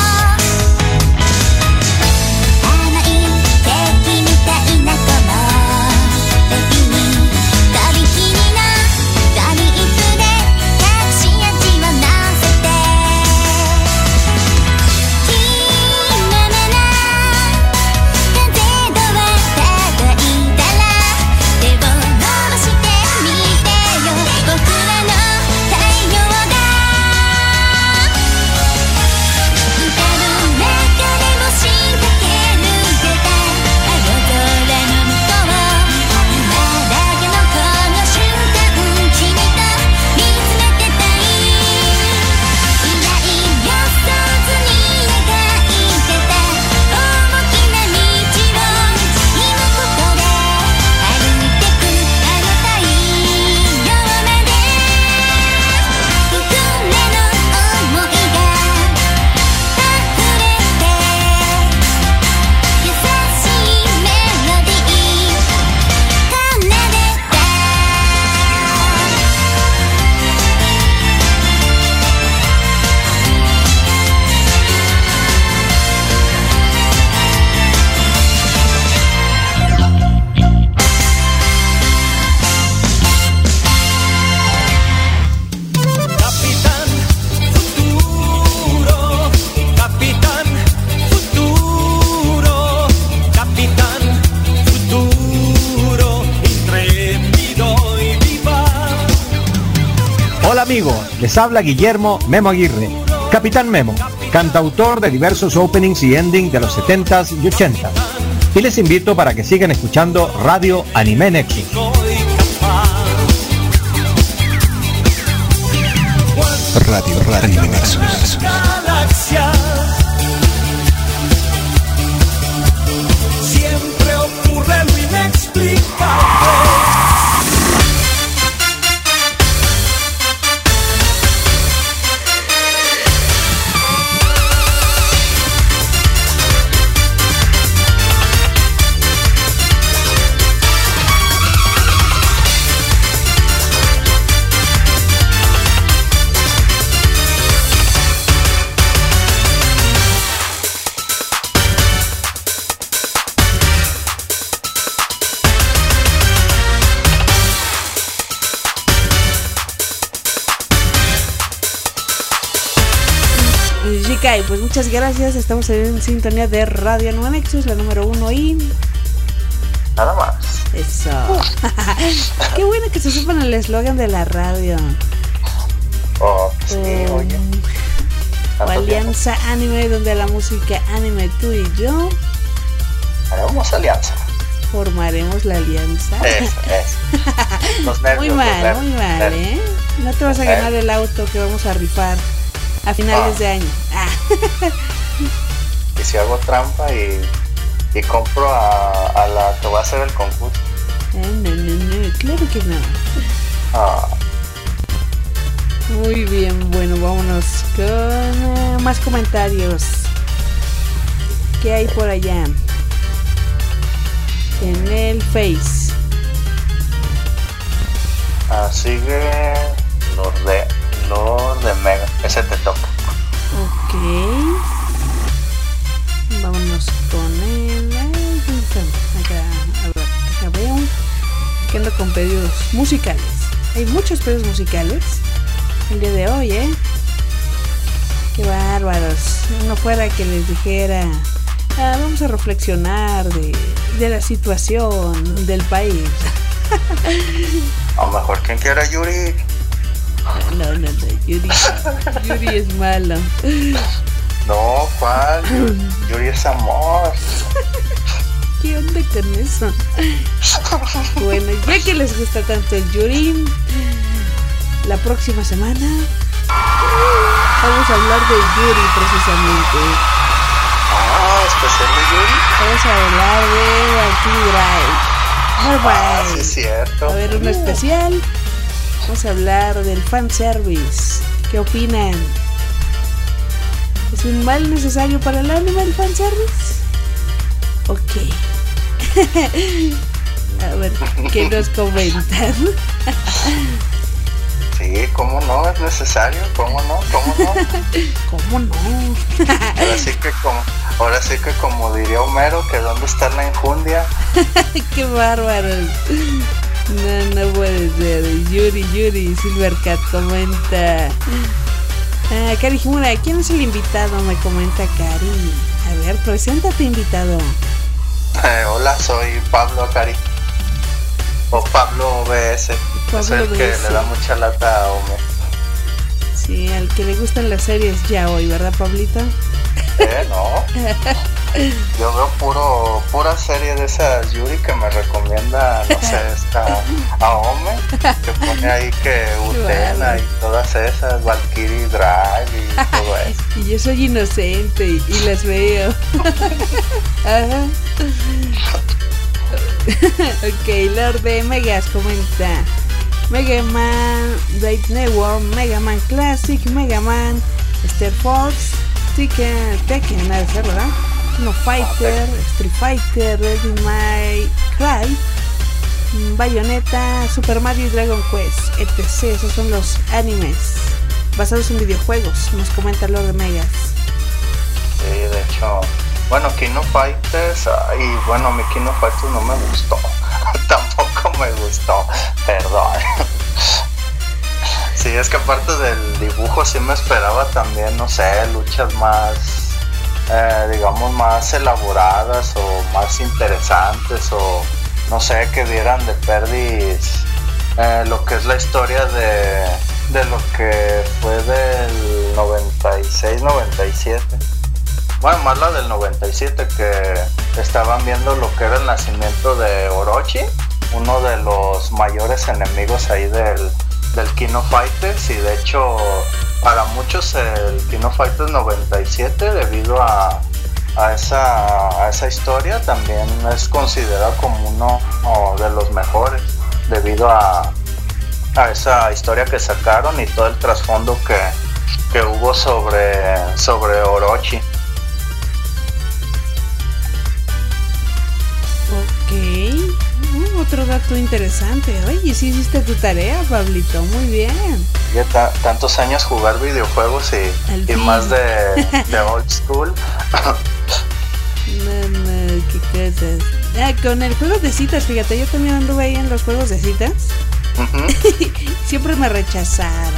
甘いケーキみたいなこの時にとびきりのドリップで隠し味を乗せてきまめな風どは叩いたら手を伸ばしてみてよ僕らの太陽が歌の中でも仕掛ける出た青空の向こう今だけのこの瞬間君と見つめてたい未来予想図に描いてた大きな道を今ここで歩いてくあの太陽まで僕らの想いが溢れて優しいメロディー奏でた Capitán Futuro, Capitán Futuro, intrépido y vivaz. Hola amigos, les habla Guillermo Memo Aguirre, Capitán Memo, cantautor de diversos openings y endings de los 70s y 80s. Y les invito para que sigan escuchando Radio Anime Nexus. Radio Anime Nexus. Galaxia. Siempre ocurre lo inexplicable. Shikai, pues muchas gracias. Estamos en sintonía de Radio Anime Nexus, la número 1 y... Nada más. Eso. Qué bueno que se sepan el eslogan de la radio. Oh, sí, oye. O Alianza Anime, donde la música anime, tú y yo Haremos alianza. formaremos la alianza. Los nervios, Muy los mal, nervios, muy mal, nervios. ¿eh? No te vas a ganar el auto que vamos a rifar a finales de año. Y si hago trampa y compro a la que va a hacer el concurso. No, claro que no. Ah, Muy bien, bueno, vámonos con más comentarios. ¿Qué hay por allá? En el Face. sigue Lord de Mega. Ese te toca. Ok. Vámonos con él. Acá, a ver, acá veo que ando con pedidos musicales. Hay muchos pedidos musicales el día de hoy, ¿eh? Qué bárbaros. No fuera que les dijera, vamos a reflexionar de la situación del país. A lo mejor quien quiera Yuri. No, Yuri es malo. No, ¿cuál? Yuri es amor. ¿Qué onda con eso? Bueno, ya que les gusta tanto el Yuri, la próxima semana vamos a hablar de Yuri precisamente. Especial de Yuri. Vamos a hablar de Valkyrie Drive. Sí, es cierto. A ver, un especial. Vamos a hablar del fanservice. ¿Qué opinan? ¿Es un mal necesario para el anime el fanservice? Ok. A ver, ¿qué nos comentan? Sí, ¿cómo no? Es necesario, ¿cómo no? ¿Cómo no? ¿Cómo no? Ahora sí que como diría Homero, que dónde está la enjundia. Qué bárbaros. No puede ser. Yuri, Silvercat comenta. Cari Jimura, ¿quién es el invitado? Me comenta Cari. A ver, preséntate, invitado. Hola, soy Pablo Cari. O Pablo BS. Es el que le da mucha lata a Ome. Sí, al que le gustan las series ya hoy, ¿verdad, Pablito? No. Yo veo pura serie de esas Yuri que me recomienda, no sé, esta Aome, que pone ahí que Utena y todas esas, Valkyrie Drive y todo eso. Y yo soy inocente y las veo. Ajá. Ok, Lord de Megas comenta: Mega Man, Blade Network, Mega Man Classic, Mega Man, Star Force, Tekken, nada de ser, ¿verdad? No Fighter, Street Fighter, Ready My Cry, Bayonetta, Super Mario y Dragon Quest, etc. Esos son los animes basados en videojuegos, nos comenta Lord de Megas. Sí, de hecho, bueno, Kino Fighters, y bueno, mi Kino Fighters no me gustó. Tampoco me gustó, perdón. Sí, es que aparte del dibujo sí me esperaba también, no sé, luchas más, digamos, más elaboradas o más interesantes, o no sé, que dieran de perdis lo que es la historia de lo que fue del 96-97. Bueno, más la del 97, que estaban viendo lo que era el nacimiento de Orochi, uno de los mayores enemigos ahí del Kino Fighters, y de hecho para muchos el Kino Fighters 97, debido a esa historia, también es considerado como uno de los mejores, debido a esa historia que sacaron y todo el trasfondo que hubo sobre Orochi. Ok, otro dato interesante. Oye, sí hiciste tu tarea, Pablito, muy bien. Ya tantos años jugar videojuegos y más de old school. No, qué cosas. Con el juego de citas, fíjate, yo también anduve ahí en los juegos de citas. Siempre me rechazaron.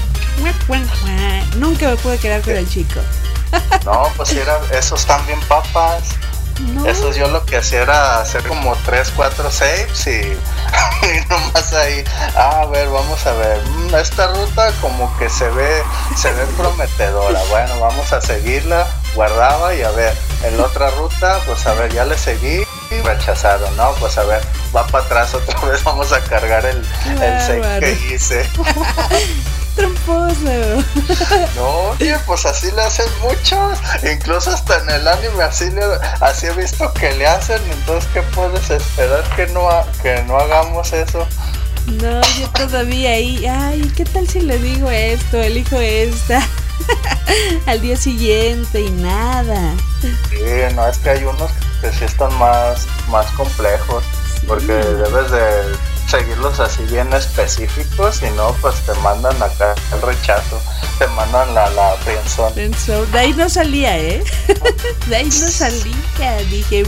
Nunca me pude quedar con el chico. No, pues esos también papas. No. Eso yo lo que hacía era hacer como 3-4 saves y nomás ahí, a ver, vamos a ver, esta ruta como que se ve prometedora, bueno, vamos a seguirla, guardaba y a ver, en la otra ruta, pues a ver, ya le seguí y rechazaron, ¿no? Pues a ver, va para atrás otra vez, vamos a cargar el save que hice. Tramposo. No, oye, pues así le hacen muchos, incluso hasta en el anime así he visto que le hacen, entonces ¿qué puedes esperar que no hagamos eso? No, yo todavía ahí, ay, ¿qué tal si le digo esto, elijo esta al día siguiente y nada? Sí, no, es que hay unos que sí están más complejos, sí. Porque debes de seguirlos así bien específicos, y no, pues te mandan acá el rechazo, te mandan la friendzone. De ahí no salía, de ahí no salía, dije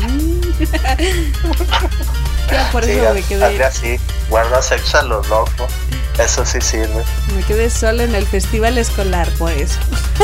ya por eso me quedé así, guarda sexo a los locos, eso sí sirve. Me quedé sola en el festival escolar por eso.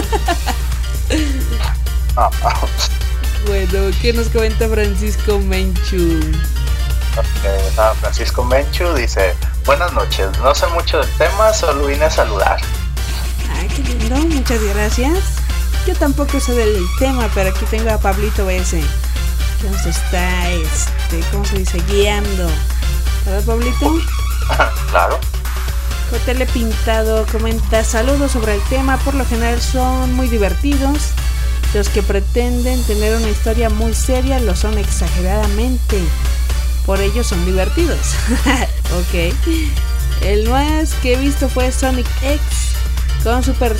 Bueno, ¿qué nos comenta Francisco Menchu? Francisco Menchu dice: buenas noches, no sé mucho del tema, solo vine a saludar. Ay, qué lindo, muchas gracias. Yo tampoco sé del tema, pero aquí tengo a Pablito BS, que nos está, ¿cómo se dice? Guiando, ¿verdad, Pablito? Claro. Cotele Pintado comenta: saludos sobre el tema, por lo general son muy divertidos. Los que pretenden tener una historia muy seria lo son exageradamente. Por ello son divertidos. Ok. El más que he visto fue Sonic X con Super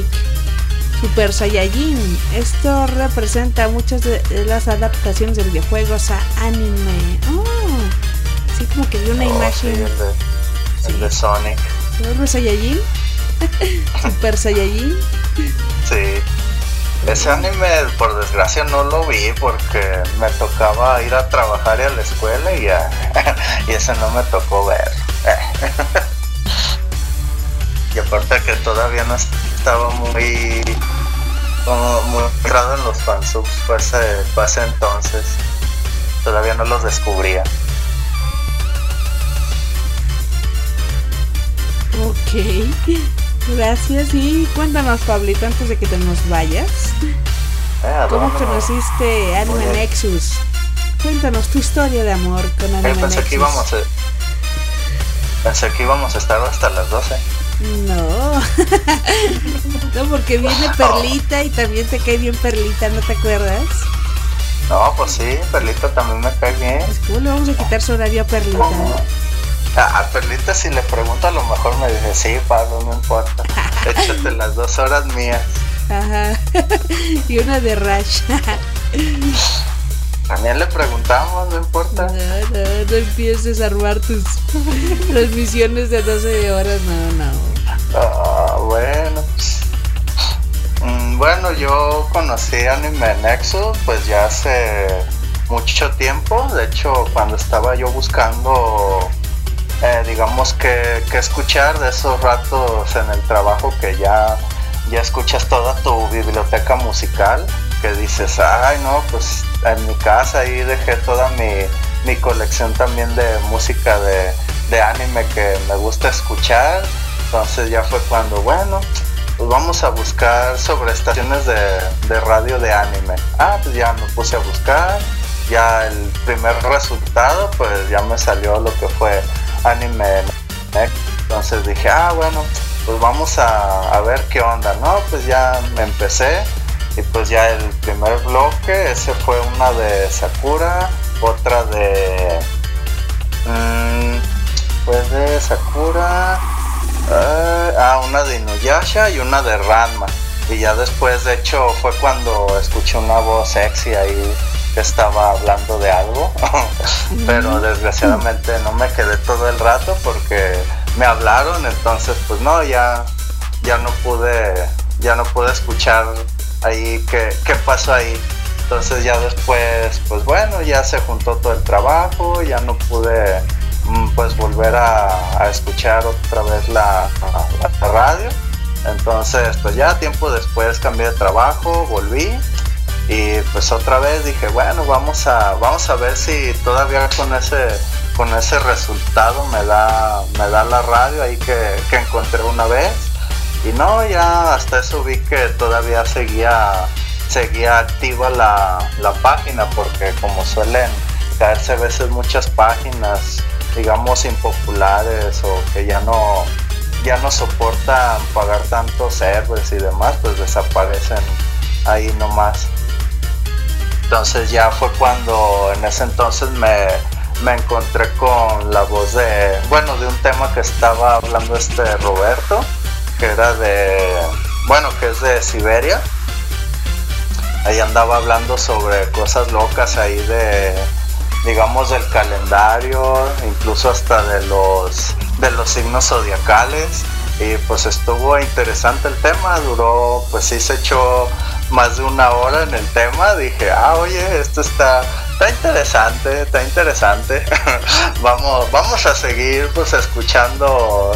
Saiyajin. Esto representa muchas de las adaptaciones de videojuegos a anime. Oh, sí, como que vi una imagen. Sí, el de Sonic. ¿Super Saiyajin? Super Saiyajin. Sí. Ese anime, por desgracia, no lo vi porque me tocaba ir a trabajar y a la escuela y ese no me tocó ver. Y aparte que todavía no estaba muy entrado en los fansubs para ese entonces. Todavía no los descubría. Ok, gracias. Y cuéntanos, Pablito, antes de que te nos vayas, ¿cómo conociste Anime Nexus? Cuéntanos tu historia de amor con Anime Nexus. Pensé que íbamos a estar hasta las 12. No, no, porque viene Perlita y también te cae bien Perlita, ¿no te acuerdas? No, pues sí, Perlita también me cae bien. ¿Cómo le vamos a quitar su horario a Perlita? A Perlita, si le pregunto, a lo mejor me dice: sí, Pablo, no importa, échate las 2 horas mías. Ajá. Y una de Rush. También le preguntamos, no importa. No empieces a armar tus transmisiones de 12 horas, no. Bueno. Bueno, yo conocí Anime Nexus pues ya hace mucho tiempo. De hecho, cuando estaba yo buscando digamos que escuchar de esos ratos en el trabajo que ya escuchas toda tu biblioteca musical, que dices: ay no, pues en mi casa ahí dejé toda mi colección también de música de anime que me gusta escuchar. Entonces ya fue cuando, bueno, pues vamos a buscar sobre estaciones de radio de anime. Pues ya me puse a buscar. Ya el primer resultado, pues ya me salió lo que fue Anime. Entonces dije: bueno, pues vamos a ver qué onda, ¿no? Pues ya me empecé. Y pues ya el primer bloque, ese fue una de Sakura, otra de... pues de Sakura... una de Inuyasha y una de Ranma. Y ya después, de hecho, fue cuando escuché una voz sexy ahí que estaba hablando de algo. Pero desgraciadamente no me quedé todo el rato porque me hablaron. Entonces pues no, ya no pude escuchar ahí qué pasó ahí. Entonces ya después, pues bueno, ya se juntó todo el trabajo, ya no pude pues volver a escuchar otra vez la radio. Entonces pues ya tiempo después cambié de trabajo, volví y pues otra vez dije: bueno, vamos a ver si todavía con ese resultado me da la radio ahí que encontré una vez. Y no, ya hasta eso vi que todavía seguía activa la página, porque como suelen caerse a veces muchas páginas, digamos, impopulares o que ya no soportan pagar tantos servers y demás, pues desaparecen ahí nomás. Entonces ya fue cuando en ese entonces me encontré con la voz de un tema que estaba hablando Roberto, que era que es de Siberia. Ahí andaba hablando sobre cosas locas ahí digamos del calendario, incluso hasta de los signos zodiacales. Y pues estuvo interesante el tema, duró, pues sí se echó más de 1 hora en el tema. Dije: oye, esto está interesante. vamos a seguir pues escuchando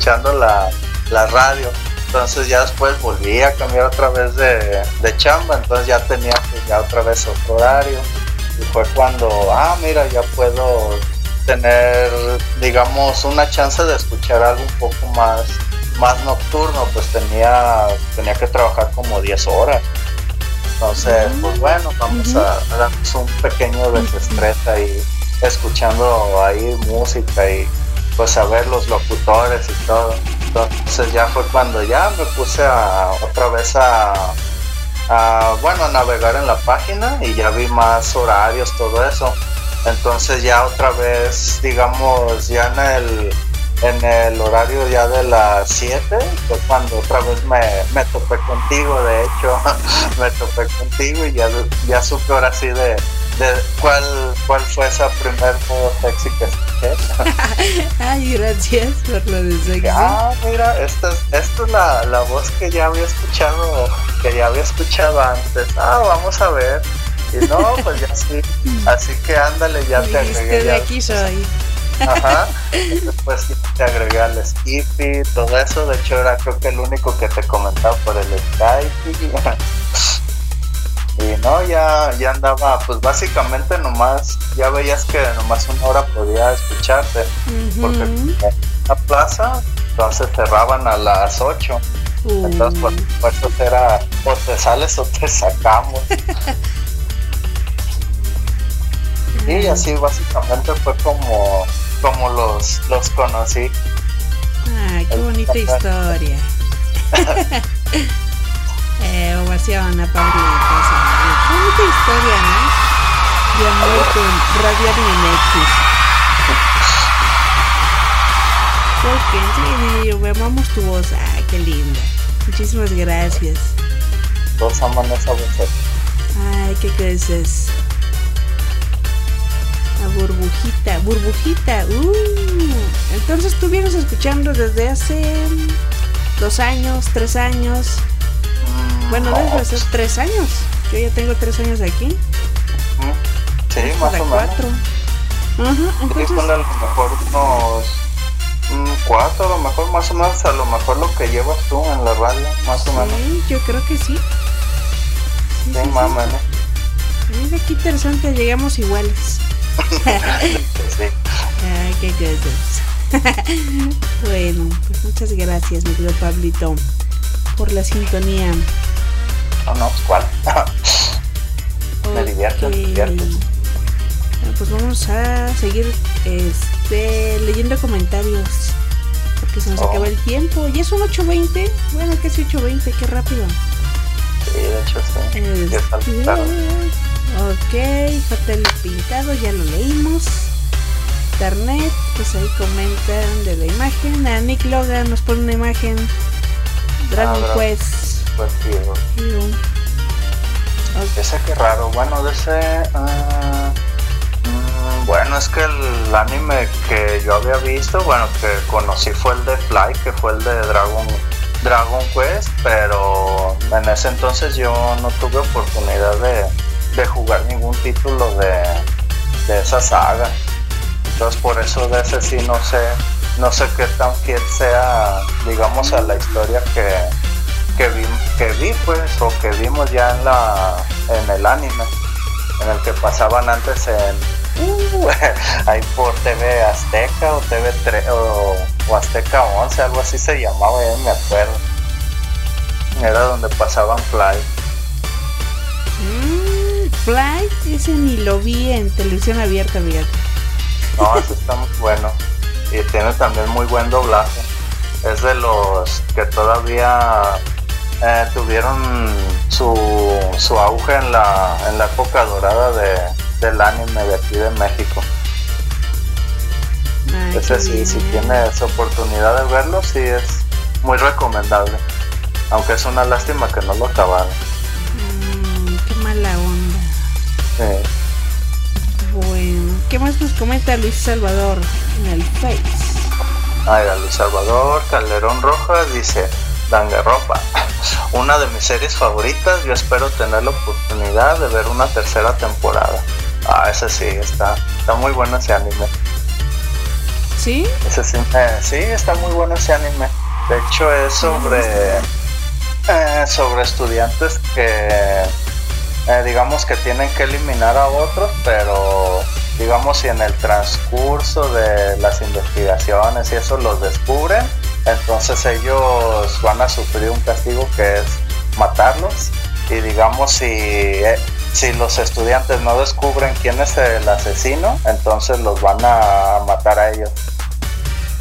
la radio. Entonces ya después volví a cambiar otra vez de chamba, entonces ya tenía ya otra vez otro horario. Y fue cuando, mira, ya puedo tener, digamos, una chance de escuchar algo un poco más nocturno, pues tenía que trabajar como 10 horas. Entonces, pues bueno, vamos a darnos un pequeño desestrés ahí, escuchando ahí música y pues a ver los locutores y todo. Entonces ya fue cuando ya me puse otra vez a navegar en la página y ya vi más horarios, todo eso. Entonces ya otra vez, digamos, ya en el horario ya de las 7, fue cuando otra vez me topé contigo, de hecho. Me topé contigo y ya supe ahora sí de cuál fue esa primer voz sexy que escuché. Ay, gracias por lo de sexy. Mira, esta es la voz que ya había escuchado antes. Vamos a ver. Y no, pues ya sí. Así que ándale, ya te agregué. De aquí soy. Ajá. Después sí te agregué al Skippy, todo eso. De hecho era creo que el único que te comentaba por el Skype. Y no, ya andaba, pues básicamente nomás, ya veías que nomás una hora podía escucharte, porque en la plaza, entonces cerraban a las 8, entonces pues era, o te sales o te sacamos. Y así básicamente fue como los conocí. Qué bonita historia. Ovación a Pablito. Qué bonita historia, ¿no? De amor con Radio Anime Nexus. Porque sí, amamos tu voz. Qué linda. Muchísimas gracias. Todos aman esa voz. Ay, ¿qué crees? La burbujita. Entonces tú vienes escuchando desde hace 2 años, 3 años. Bueno, debe ser 3 años. Yo ya tengo 3 años aquí. Sí, más o menos. 4. Entonces, a lo mejor unos 4, a lo mejor más o menos, a lo mejor lo que llevas tú en la radio, más o menos. Sí, yo creo que sí. Sí, más o menos. Mira qué interesante, llegamos iguales. Sí. Ay, qué cosas. Bueno, pues muchas gracias, mi querido Pablito, por la sintonía. No, ¿cuál? Me divierte. Bueno, pues vamos a seguir leyendo comentarios, porque se nos acaba el tiempo. Ya son 8:20. Bueno, casi 8:20, qué rápido. Sí, de hecho sí. Ok, Hotel Pintado, ya lo leímos. Internet, pues ahí comentan de la imagen. A Nick Logan nos pone una imagen. Dragon Quest. Pues sí. Ese que raro. Bueno, de ese... bueno, es que el anime que yo había visto, bueno, que conocí fue el de Fly, que fue el de Dragon Quest, pero en ese entonces yo no tuve oportunidad de jugar ningún título de esa saga. Entonces por eso de ese sí no sé qué tan fiel sea, digamos, a la historia que vi pues, o que vimos ya en el anime, en el que pasaban antes ahí por TV Azteca o TV3 o Azteca 11, algo así se llamaba, me acuerdo. Era donde pasaban Fly. Fly, ese ni lo vi en televisión abierta, fíjate. No, ese está muy bueno. Y tiene también muy buen doblaje. Es de los que todavía tuvieron su auge en la época dorada del anime de aquí de México. Ese sí, si tienes oportunidad de verlo, sí es muy recomendable. Aunque es una lástima que no lo acabaron. Qué mala onda. Sí. Bueno, ¿qué más nos comenta Luis Salvador en el Face? Mira, Luis Salvador Calderón Rojas dice: Danganronpa, una de mis series favoritas. Yo espero tener la oportunidad de ver una tercera temporada. Ese sí, está muy bueno ese anime. ¿Sí? Ese sí, está muy bueno ese anime. De hecho es sobre estudiantes que digamos que tienen que eliminar a otros, pero digamos si en el transcurso de las investigaciones y eso los descubren, entonces ellos van a sufrir un castigo que es matarlos. Y digamos si los estudiantes no descubren quién es el asesino, entonces los van a matar a ellos.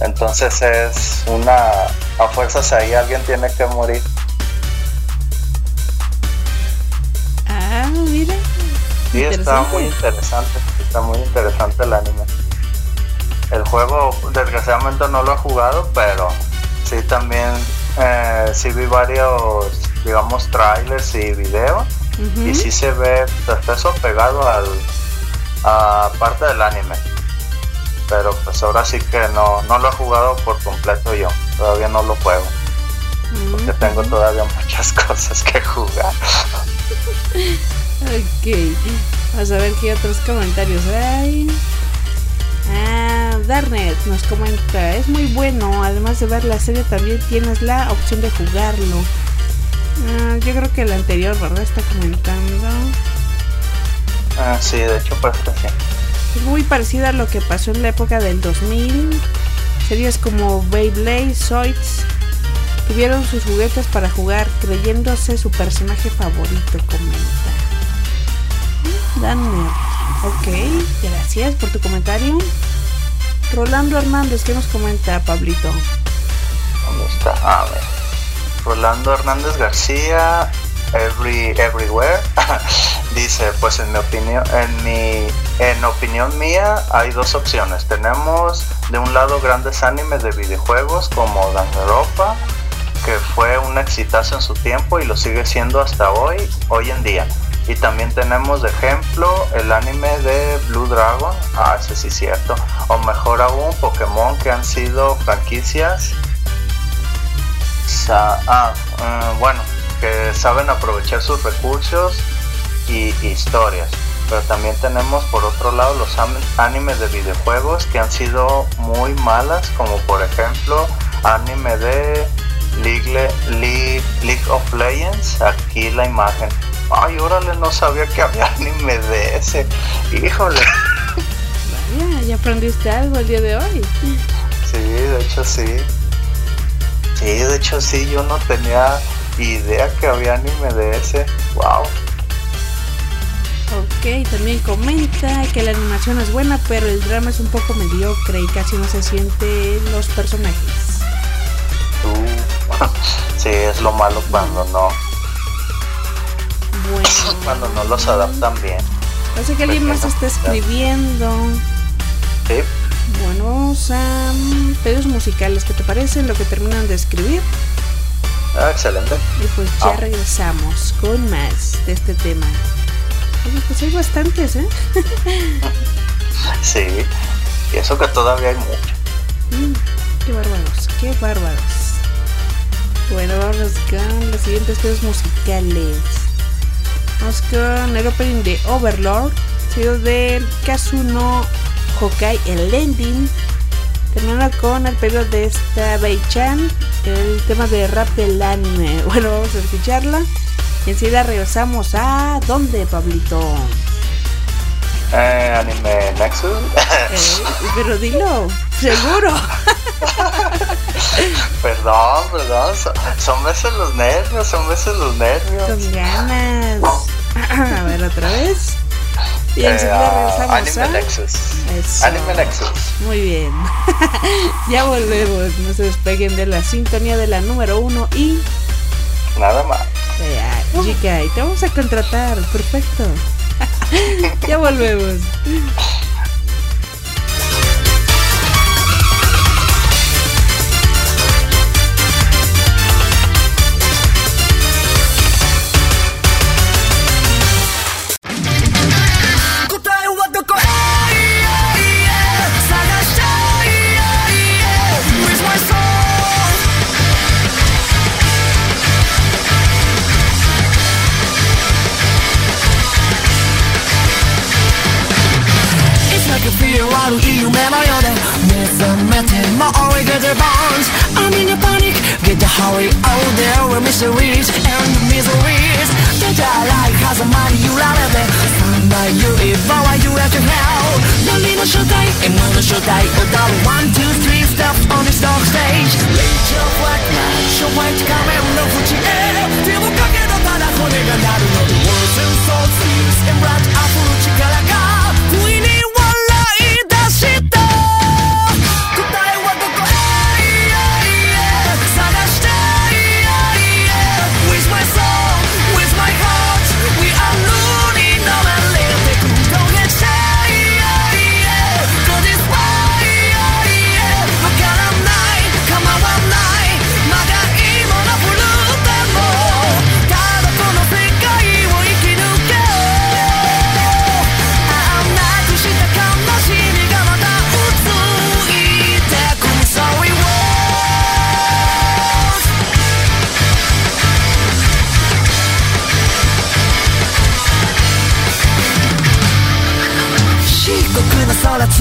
Entonces es a fuerzas ahí alguien tiene que morir. Ah, mira. Sí, está muy interesante el anime. El juego desgraciadamente no lo he jugado, pero sí también sí vi varios, digamos, trailers y videos. Uh-huh. Y sí se ve hasta eso pegado a parte del anime. Pero pues ahora sí que no lo he jugado por completo yo. Todavía no lo juego. Porque tengo todavía muchas cosas que jugar. Ok. Vamos a ver qué otros comentarios hay. Darnet nos comenta: es muy bueno, además de ver la serie también tienes la opción de jugarlo. Yo creo que el anterior, ¿verdad? Está comentando. Sí, de hecho parece que sí. Es muy parecida a lo que pasó en la época del 2000. Series como Beyblade, Zoids tuvieron sus juguetes para jugar, creyéndose su personaje favorito, comenta Darnet. Ok, gracias por tu comentario. Rolando Hernández, ¿qué nos comenta, Pablito? ¿Dónde está? A ver. Rolando Hernández García, Everywhere, dice, pues en opinión mía hay dos opciones. Tenemos de un lado grandes animes de videojuegos como Danganronpa, que fue un exitazo en su tiempo y lo sigue siendo hasta hoy en día. Y también tenemos de ejemplo el anime de Blue Dragon, ese sí es cierto, o mejor aún Pokémon, que han sido franquicias que saben aprovechar sus recursos y historias. Pero también tenemos por otro lado los animes de videojuegos que han sido muy malas, como por ejemplo anime de League of Legends. Aquí la imagen. Ay, órale, no sabía que había anime de ese. Híjole. Vaya, ya aprendiste algo el día de hoy. Sí, de hecho sí. Sí, de hecho sí, yo no tenía idea que había anime de ese. Wow. Ok, también comenta que la animación es buena, pero el drama es un poco mediocre y casi no se sienten los personajes. Sí, es lo malo cuando no. Bueno. Cuando no los adaptan bien. Parece que alguien más está escribiendo. Sí. Bueno, vamos a pedidos musicales. ¿Qué te parece lo que terminan de escribir? Excelente. Y pues ya regresamos con más de este tema. Oye, pues hay bastantes, ¿eh? Sí. Y eso que todavía hay mucho. Qué bárbaros, qué bárbaros. Bueno, vamos con los siguientes pedidos musicales. Vamos con el opening de Overlord, seguido del Kazuno Hokai, el ending. Terminando con el pedido de esta Bei-chan, el tema de rap del anime. Bueno, vamos a escucharla y enseguida regresamos a ¿dónde, Pablito? Anime Nexus. Pero dilo, seguro. Perdón, son veces los nervios. Con ganas. A ver, otra vez. Y enseguida regresamos Anime Nexus. Eso. Anime Nexus. Muy bien. Ya volvemos. No se despeguen de la sintonía de la número 1 y nada más. Chica, y te vamos a contratar. Perfecto. Ya volvemos. I'm in a panic, get the hurry out there with mysteries and miseries. The light has a mind you love it. Sunlight you evolve, you have to help. Nani no shotai, and no no shotai. Without 1, 2, 3 steps on this dark stage. Reach your black man, show white kamen no fuchi e. Demo kage no tada kone ga naru no. The words and souls, seas and blood, afuru chikara ga. We need one light, that's it. Kutai wa doko e.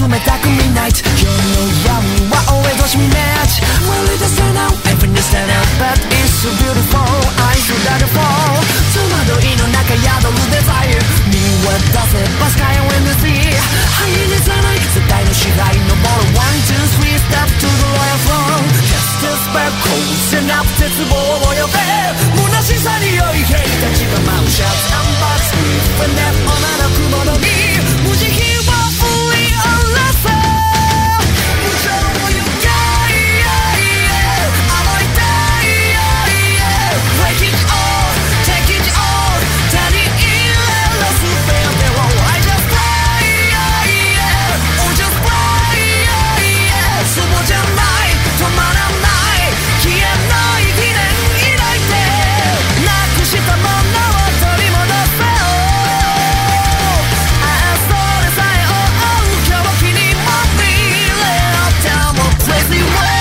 冷たく見ないと今日の闇は俺としめち Well it is now, everything is now But it's so beautiful, eyes will let it fall 戸惑いの中宿るデザイン見渡せば sky when the sea 灰にさない世代の支配登る One, two, three, step to the royal throne Cast a spell, closing up 絶望を呼べ虚しさに酔い兵たちが舞うシャツアンバースリーフェネ女の雲のに無慈悲を振り下ろせ無情を行け歩いて Break it all, take it all 手に入れろ全てを I just play, oh just play そうじゃない止まらない消えない記念抱いてなくしたものを取り戻せよそれさえ追う今日君にも見れよ Tell me crazy world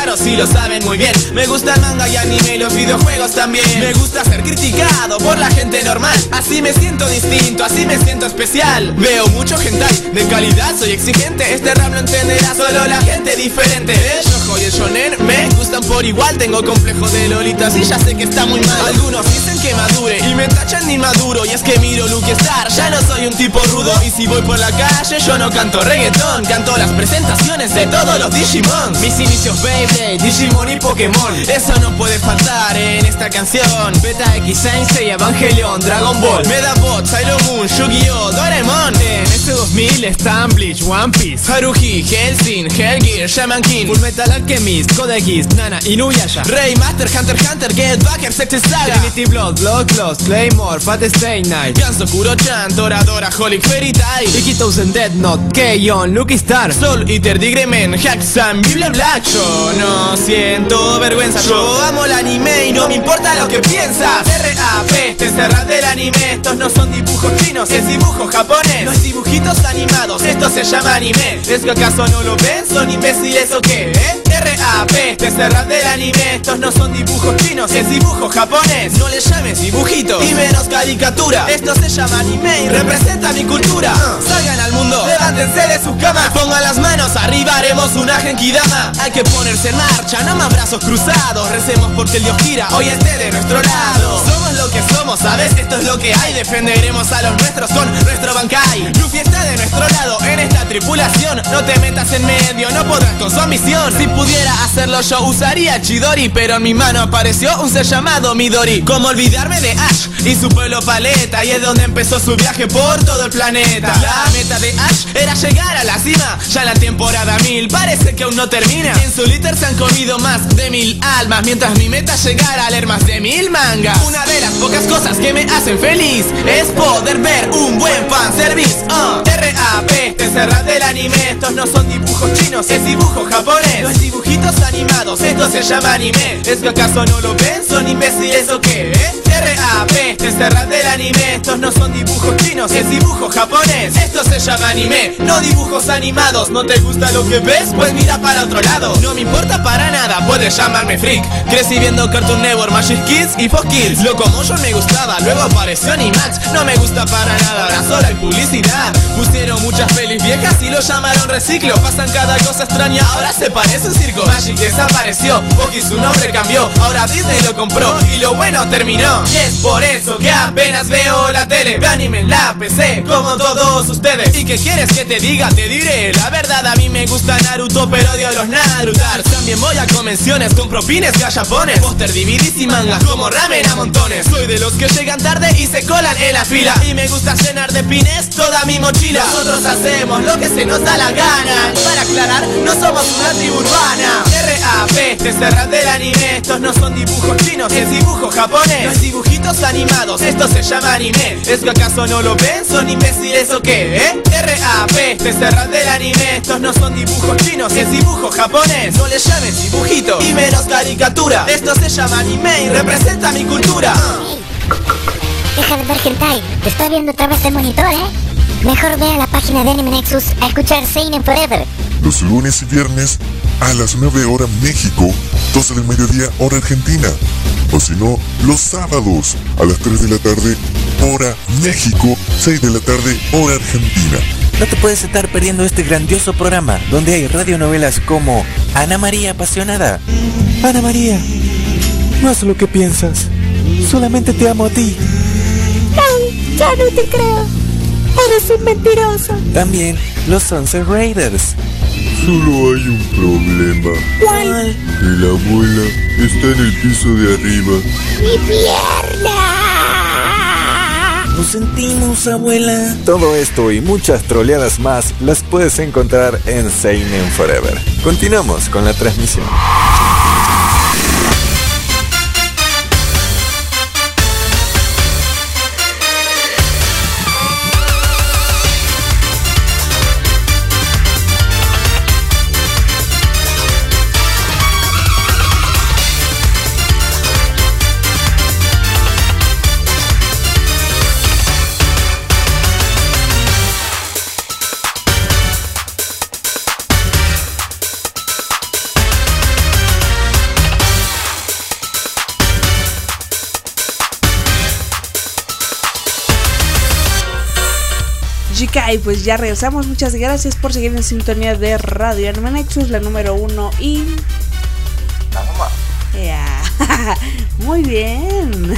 claro, sí lo saben muy bien. Me gusta el manga y anime y los videojuegos también. Me gusta ser criticado por la gente normal. Así me siento distinto, así me siento especial. Veo mucho hentai de calidad, soy exigente. Este rap lo entenderá solo la gente diferente. El shoujo y el shonen me gustan por igual. Tengo complejo de lolitas y ya sé que está muy mal. Algunos dicen que madure y me tachan de inmaduro. Y es que miro Lucky Star, ya no soy un tipo rudo. Y si voy por la calle yo no canto reggaetón, canto las presentaciones de todos los Digimon. Mis inicios Beyblade, Digimon y Pokémon, eso no puede faltar en esta canción. Beta X, Saint Seiya, Evangelion, Dragon Ball, Medabot, Sailor Moon, Yu-Gi-Oh, Doraemon. En este 2000 están Bleach, One Piece, Haruhi, Hellsing, Hellgear, Shaman King, Fullmetal Alchemist, Code Geass, Nana, Inuyasha, Raymaster, Hunter x Hunter, Get Back, Sexy Saga, Trinity Blood, Blood Lost, Claymore, Fat Stay Night, Ganso, Kuro-chan, Toradora, Holic, Fairy Tail, Ikitosen, Death Note, Keion, Lucky Star, Soul Eater, Digremen, Hack-Sam, Biblia Black. Yo no siento vergüenza, yo amo el anime y no me importa lo que piensas. R.A.P. te cerras del anime. Estos no son dibujos chinos, es dibujo japonés. Los dibujitos animados, esto se llama anime. ¿Es que acaso no lo ven? ¿Son imbéciles o qué? R.A.P. te cerras del anime. Estos no son dibujos chinos, es dibujo japonés. No le llames dibujito y menos caricatura. Esto se llama anime y representa mi cultura. Salgan al mundo, levántense de sus camas, pongan las manos arriba, haremos una genkidama. Hay que ponerse en marcha, no más brazos cruzados. Recemos porque el Dios gira, hoy esté de nuestro lado. Somos lo que somos, ¿sabes? Esto es lo que hay. Defenderemos a los nuestros con nuestro Bankai. Luffy está de nuestro lado en esta tripulación. No te metas en medio, no podrás con su ambición. Si pudiera hacerlo yo usaría Chidori, pero en mi mano apareció un ser llamado Midori. ¿Cómo olvidarme de Ash y su pueblo paleta? Y es donde empezó su viaje por todo el planeta. La meta de Ash era llegar a la cima. Ya en la temporada 1000 parece que aún no termina. En su liter se han comido más de 1000 almas, mientras mi meta es llegar a leer más de 1000 mangas. Una de las pocas cosas que me hacen feliz es poder ver un buen fanservice. R.A.P. te cerras del anime. Estos no son dibujos chinos, es dibujo japonés. Los dibujitos animados, esto se llama anime. ¿Es que acaso no lo ven? ¿Son imbéciles o qué? R.A.P. te cerras del anime. Estos no son dibujos chinos, es dibujo japonés. Esto se llama anime, no dibujos animados. ¿No te gusta lo que ves? Pues mira para otro lado. No me importa para nada, puedes llamarme freak. Crecí viendo Cartoon Network, Magic Kids y Fox Kids. Locomotion me gustaba, luego apareció Animax. No me gusta para nada, ahora solo hay publicidad. Pusieron muchas pelis viejas y lo llamaron reciclo. Pasan cada cosa extraña, ahora se parece un circo. Magic desapareció, Fox su nombre cambió. Ahora Disney lo compró y lo bueno terminó. Y es por eso que apenas veo la tele. Ve anime en la PC, como todos ustedes. ¿Y qué quieres que te diga? Te diré la verdad, a mí me gusta Naruto, pero odio a los Narutars. También voy a convenciones, compro pines gallapones, póster, DVDs y mangas como ramen a montones. Soy de los que llegan tarde y se colan en la fila, y me gusta llenar de pines toda mi mochila. Nosotros hacemos lo que se nos da la gana. Para aclarar, no somos una tribu urbana. R.A.P. te cerras del anime. Estos no son dibujos chinos, es dibujo japonés. Los dibujitos animados, esto se llama anime. ¿Es que acaso no lo ven? ¿Son imbéciles o qué? R.A.P. te cerras del anime. Estos no son dibujos chinos, es dibujo japonés. No le llames dibujito y menos caricatura. Esto se llama anime y representa mi cultura. Deja de ver hentai, te estoy viendo a través del monitor, Mejor ve a la página de Anime Nexus a escuchar Seinen Forever. Los lunes y viernes a las 9 horas México, 12 del mediodía hora Argentina. O si no, los sábados a las 3 de la tarde hora México, 6 de la tarde hora Argentina. No te puedes estar perdiendo este grandioso programa donde hay radionovelas como Ana María Apasionada. Ana María, no es lo que piensas, solamente te amo a ti. No, ya no te creo. Eres un mentiroso. También los Sunset Raiders. Solo hay un problema. ¿Cuál? Que la abuela está en el piso de arriba. ¡Mi pierna! Lo sentimos, abuela. Todo esto y muchas troleadas más las puedes encontrar en Seinen Forever. Continuamos con la transmisión. Jikai, pues ya regresamos. Muchas gracias por seguir en sintonía de Radio Anime Nexus, la número 1 y... Muy bien.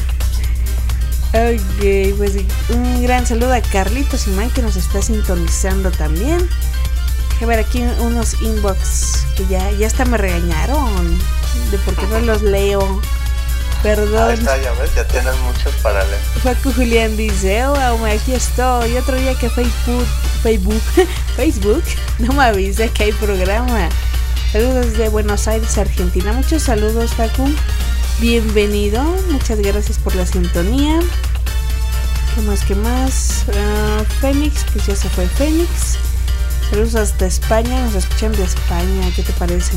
Ok, pues un gran saludo a Carlitos Imán que nos está sintonizando también. A ver, aquí unos inbox que ya hasta me regañaron de por qué no los leo. Perdón. Ahí está, ya ves, ya tienes muchos para leer. Facu Julián dice, aquí estoy. Otro día que Facebook no me avisa que hay programa. Saludos de Buenos Aires, Argentina. Muchos saludos, Facu. Bienvenido. Muchas gracias por la sintonía. ¿Qué más? Fénix, pues ya se fue Fénix. Saludos hasta España. Nos escuchan de España. ¿Qué te parece?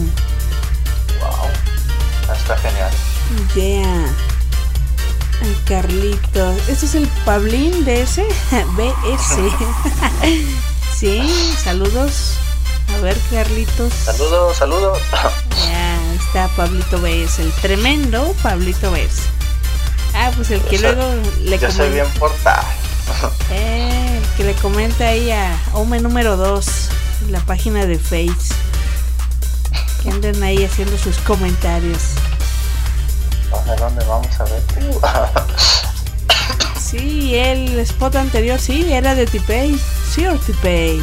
Wow. Está genial. Yeah. Carlitos. ¿Este es el Pablín de ese? BS. Sí, saludos. A ver, Carlitos. Saludos. Ya está Pablito BS, el tremendo Pablito BS. Pues el que luego le comenta. Yo soy bien portado. El que le comenta ahí a Ome número 2 en la página de Face. Que anden ahí haciendo sus comentarios. ¿A dónde vamos a ver? Sí, el spot anterior sí era de Tipei. Sure Tipei.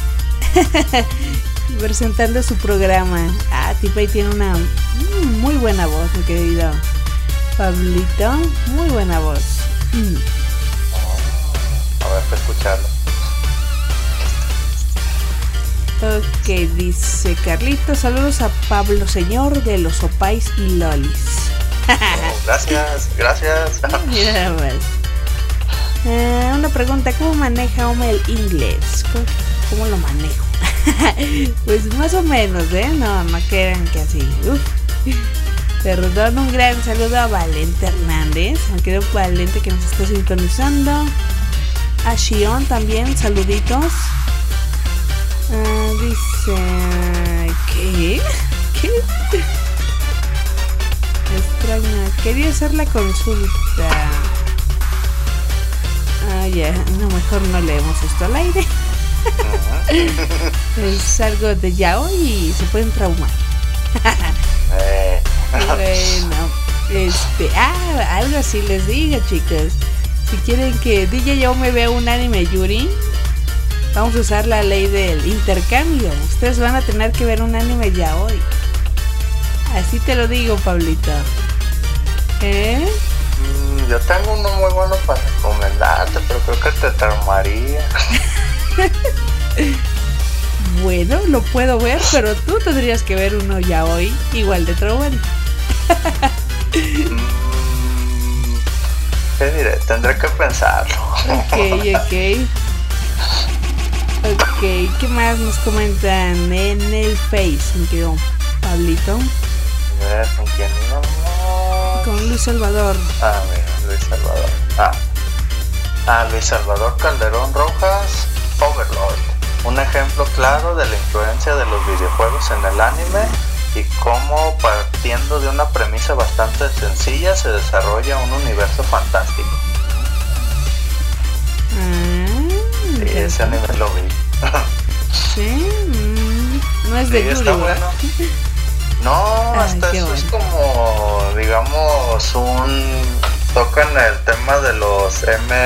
Presentando su programa. Tipei tiene una muy buena voz, mi querido Pablito. Muy buena voz. A ver, para escucharlo. Ok, dice Carlitos. Saludos a Pablo Señor de los Opais y Lolis. Gracias. Mira más. Una pregunta, ¿cómo maneja Ome el inglés? ¿Cómo lo manejo? Pues más o menos, no crean que así. Perdón, un gran saludo a Valente Hernández, aunque Valente que nos está sintonizando. A Shion también, saluditos. Dice... ¿Qué? Extraña, quería hacer la consulta. Ya, no, mejor no leemos esto al aire. Es algo de yaoi y se pueden traumar. Bueno, algo así les digo, chicos. Si quieren que DJ yo me vea un anime Yuri, vamos a usar la ley del intercambio. Ustedes van a tener que ver un anime yaoi. Así te lo digo, Pablito. Yo tengo uno muy bueno para recomendarte, pero creo que te traumaría. Bueno, lo puedo ver, pero tú tendrías que ver uno yaoi igual de traumático. ¿Qué diré? Tendré que pensarlo. Ok, ¿qué más nos comentan en el Face, mi querido Pablito? A ver, ¿con quién íbamos? Con Luis Salvador. Luis Salvador. Luis Salvador Calderón Rojas, Overlord. Un ejemplo claro de la influencia de los videojuegos en el anime y cómo, partiendo de una premisa bastante sencilla, se desarrolla un universo fantástico. Sí, ese anime lo vi. Sí, no es de Yuri, está bueno. No, hasta eso es como, digamos, tocan el tema de los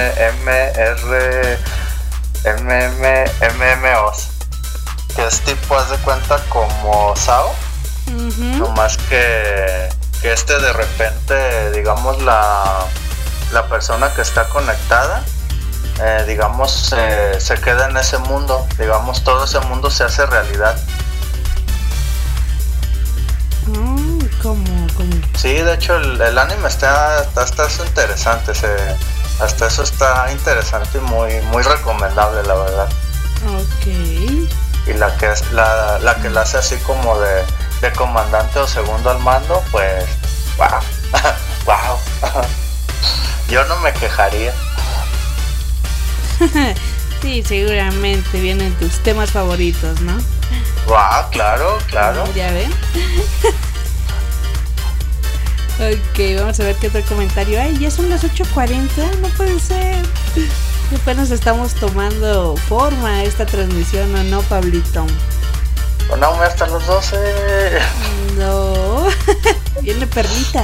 MMOs, que es tipo, haz de cuenta, como SAO, nomás que de repente, digamos, la persona que está conectada, digamos, se queda en ese mundo, digamos, todo ese mundo se hace realidad. ¿Cómo? Sí, de hecho el anime está interesante, hasta eso está interesante y muy recomendable, la verdad. Ok. Y la que la hace así como de comandante o segundo al mando, pues wow. Yo no me quejaría. Sí, seguramente vienen tus temas favoritos, ¿no? Claro. Ya ven. Ok, vamos a ver qué otro comentario hay. Ya son las 8:40, no puede ser. Apenas estamos tomando forma esta transmisión, ¿o no, Pablito? No, hasta los 12. No. Viene Perlita.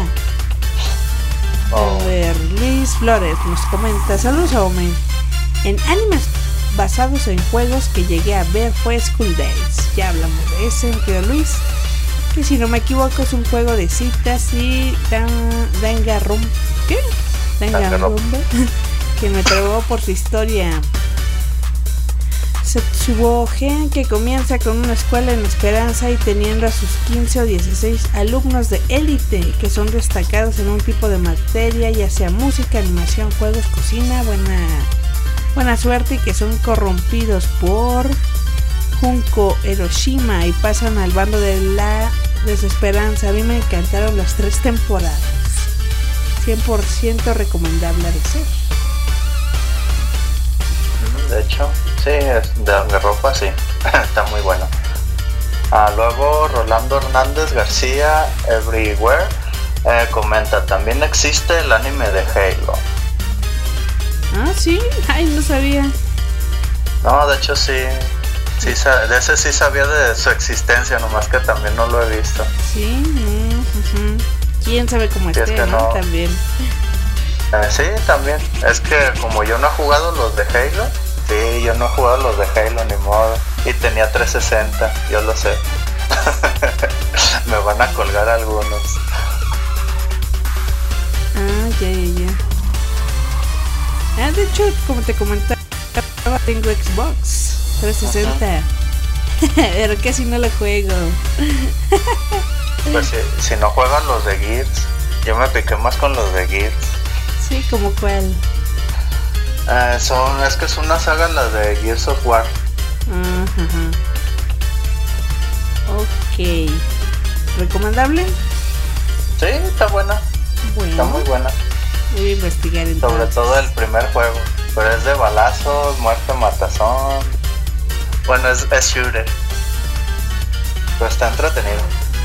A ver, Luis Flores nos comenta: saludos a Ome. En animes basados en juegos que llegué a ver fue School Days. Ya hablamos de ese, mi querido Luis. Que si no me equivoco es un juego de citas y Danganronpa. ¿Qué? Danganronpa. Que me trabó por su historia. Setsubogen, que comienza con una escuela en Esperanza y teniendo a sus 15 o 16 alumnos de élite que son destacados en un tipo de materia, ya sea música, animación, juegos, cocina, buena suerte, y que son corrompidos por Junko Hiroshima y pasan al bando de la desesperanza. A mí me encantaron las 3 temporadas. 100% recomendable de ser. De hecho, sí, es de ropa, sí. Está muy bueno. Luego Rolando Hernández García Everywhere comenta: también existe el anime de Halo. Ah, sí, ay, no sabía. No, de hecho sí, de ese sí sabía de su existencia, nomás que también no lo he visto. Sí, quién sabe cómo esté, es que ¿no? También. Sí, también. Es que como yo no he jugado los de Halo, sí, yo no he jugado los de Halo, ni modo. Y tenía 360, yo lo sé. Me van a colgar algunos. Ya. De hecho, como te comentaba, tengo Xbox 360. Pero casi no lo juego. Pues si no juegan los de Gears, yo me piqué más con los de Gears. Sí, ¿como cuál? Es que es una saga, la de Gears of War. Ok. ¿Recomendable? Sí, está buena. Bueno, está muy buena. Voy a investigar entonces. Sobre todo el primer juego. Pero es de balazos, muerte, matazón. Bueno, es shooter. Pero está entretenido.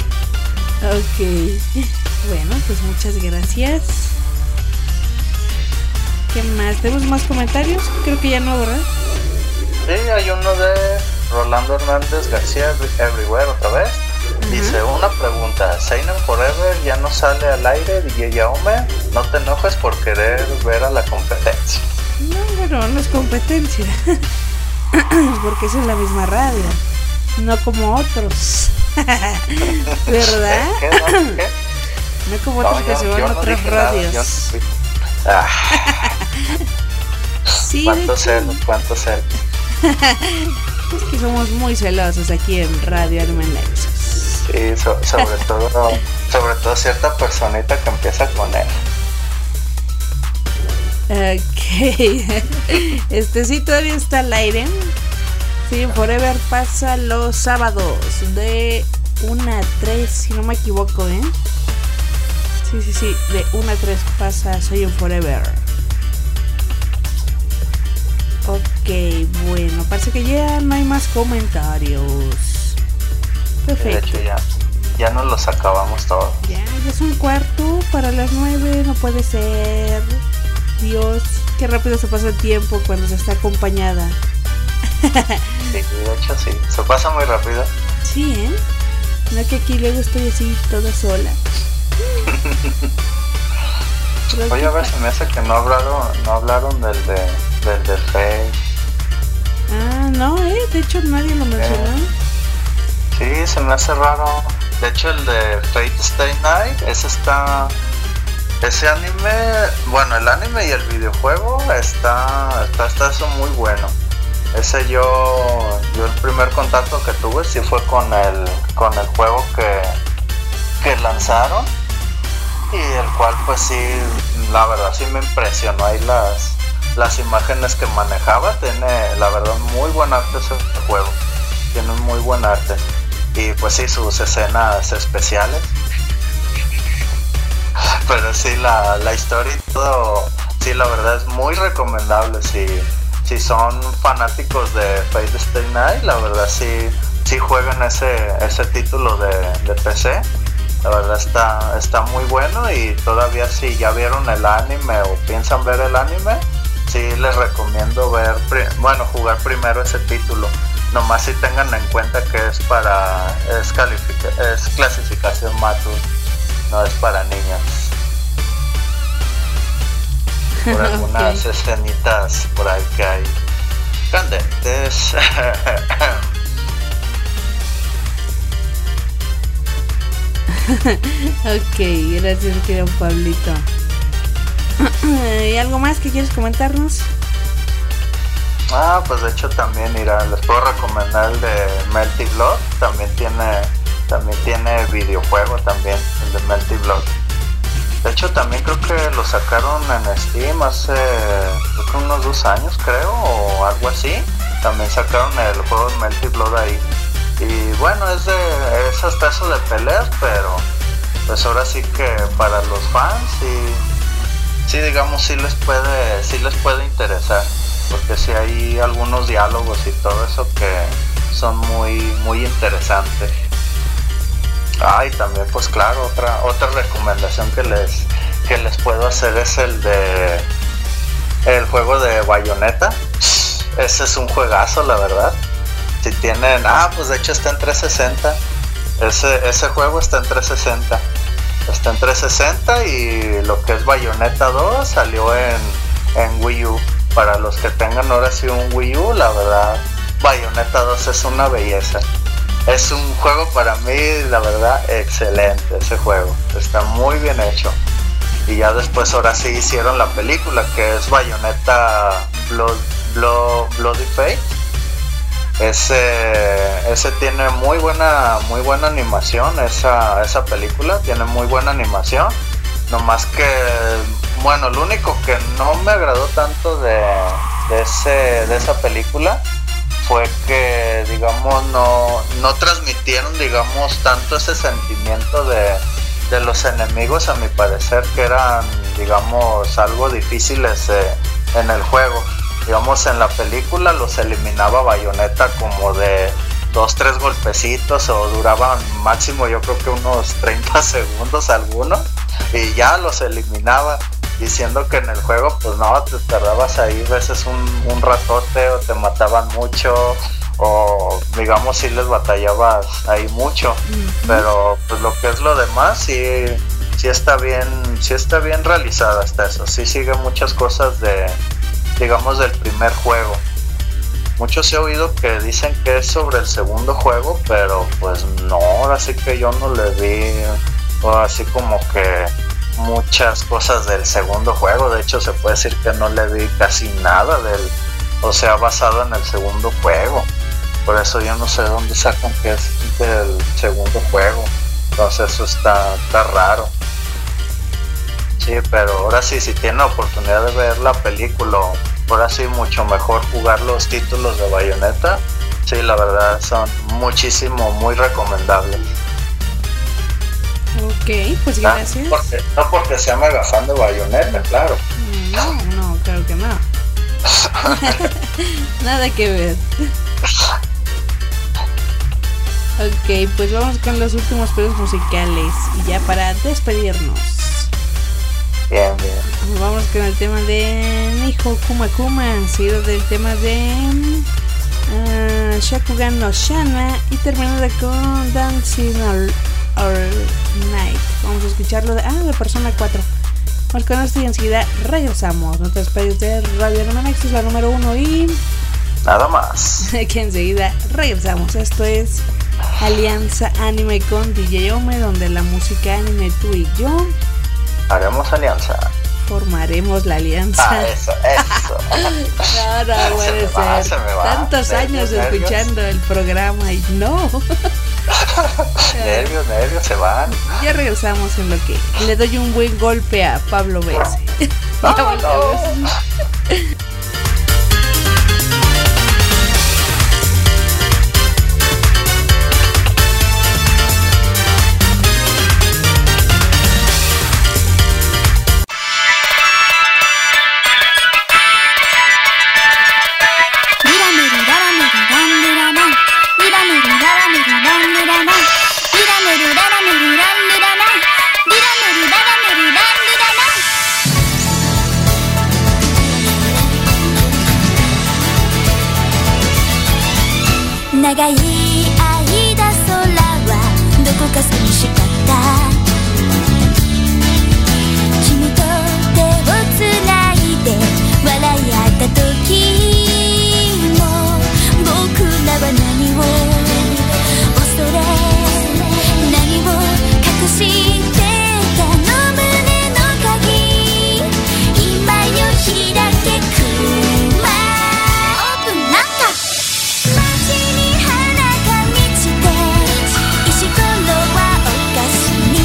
Ok. Bueno, pues muchas gracias. ¿Qué más? ¿Tenemos más comentarios? Creo que ya no, ¿verdad? Sí, hay uno de Rolando Hernández García Everywhere otra vez. Dice: una pregunta, ¿Seinen Forever ya no sale al aire, DJ Yaume? No te enojes por querer ver a la competencia. No, bueno, no es competencia. Porque es en la misma radio, no como otros. ¿Verdad? ¿Qué? No como otros que se van a otras radios. Sí, ¿Cuánto celos? Es que somos muy celosos aquí en Radio Anime Nexus. Sí, sobre todo cierta personita que empieza con él. Ok. Sí, todavía está al aire. Sí, Forever pasa los sábados de 1 a 3, si no me equivoco, ¿eh? Sí, de 1 a 3 pasa Soy un Forever. Ok, bueno, parece que ya no hay más comentarios. Perfecto. De hecho, ya nos los acabamos todos. Ya es 1:15 para las 9, no puede ser. Dios, qué rápido se pasa el tiempo cuando se está acompañada. Sí, de hecho sí, se pasa muy rápido. Sí, ¿eh? No, que aquí luego estoy así toda sola. Oye, a ver, se me hace que no hablaron del Fate. No, de hecho nadie lo mencionó. Sí, se me hace raro. De hecho, el de Fate Stay Night, ese anime, bueno, el anime y el videojuego está eso muy bueno. Ese yo el primer contacto que tuve sí fue con el juego que lanzaron, y el cual pues sí, la verdad sí me impresionó ahí las imágenes que manejaba. Tiene la verdad muy buen arte ese juego, tiene un muy buen arte, y pues sí, sus escenas especiales. Pero sí, la historia y todo, sí, la verdad es muy recomendable. Si son fanáticos de Fate Stay Night, la verdad sí jueguen ese título de PC. La verdad está muy bueno, y todavía si ya vieron el anime o piensan ver el anime, sí les recomiendo jugar primero ese título. Nomás si tengan en cuenta que es clasificación mature, no es para niños. Por algunas escenitas por ahí que hay candentes. Ok, gracias, querido Pablito. ¿Y algo más que quieres comentarnos? Pues de hecho también, les puedo recomendar el de Melty Blood. También tiene videojuego también, el de Melty Blood. De hecho también creo que lo sacaron en Steam hace unos 2 años, creo, o algo así. También sacaron el juego de Melty Blood ahí. Y bueno, es hasta eso de peleas, pero pues ahora sí que para los fans sí digamos sí les puede interesar, porque sí hay algunos diálogos y todo eso que son muy interesantes. Y también pues claro, otra recomendación que les puedo hacer es el juego de Bayonetta. Ese es un juegazo, la verdad. Si tienen, pues de hecho está en 360. Ese juego está en 360. Está en 360 y lo que es Bayonetta 2 salió en Wii U. Para los que tengan ahora sí un Wii U, la verdad, Bayonetta 2 es una belleza. Es un juego para mí, la verdad, excelente ese juego. Está muy bien hecho. Y ya después ahora sí hicieron la película que es Bayonetta Bloody Fate. Ese tiene muy buena animación, esa película tiene muy buena animación. Nomás que, bueno, lo único que no me agradó tanto de esa película fue que, digamos, no transmitieron, digamos, tanto ese sentimiento de los enemigos, a mi parecer, que eran, digamos, algo difíciles en el juego. Digamos, en la película los eliminaba Bayonetta como de 2-3 golpecitos, o duraban máximo yo creo que unos 30 segundos algunos, y ya los eliminaba, diciendo que en el juego pues no, te tardabas ahí a veces un ratote, o te mataban mucho, o digamos si les batallabas ahí mucho. Pero pues lo que es lo demás sí está bien realizada hasta eso, sí sigue muchas cosas digamos del primer juego. Muchos he oído que dicen que es sobre el segundo juego, pero pues no, ahora sí que yo no le vi así como que muchas cosas del segundo juego. De hecho se puede decir que no le vi casi nada basado en el segundo juego. Por eso yo no sé dónde sacan que es del segundo juego. Entonces eso está raro. Sí, pero ahora sí, si tienen la oportunidad de ver la película, ahora sí mucho mejor jugar los títulos de Bayonetta. Sí, la verdad son muy recomendables. Ok, pues gracias. No porque sea mega fan de Bayonetta, claro. No, claro que no. Nada que ver. Ok, pues vamos con los últimos pedos musicales y ya para despedirnos. Bien. Vamos con el tema de Nijo Kuma Kuma, seguido del tema de Shakugan no Shana, y terminando con Dancing All Night. Vamos a escucharlo de Persona 4. Vamos con esto y enseguida regresamos. No te despegues de Radio Anime, es la número 1 y nada más. Que enseguida regresamos. Esto es Alianza Anime con DJ Ome, donde la música anime, tú y yo haremos alianza. Formaremos la alianza. Eso. No puede ser. Tantos años escuchando el programa y no. Nervios se van. Ya regresamos en lo que le doy un buen golpe a Pablo Bese. Ya volvemos. 長い間空はどこか寂しかった君と手をつないで笑い合った時も僕らは何を恐れ何を隠してたの胸の鍵今よ開けくまオープンなんか街に花が満ちて石ころはお菓子に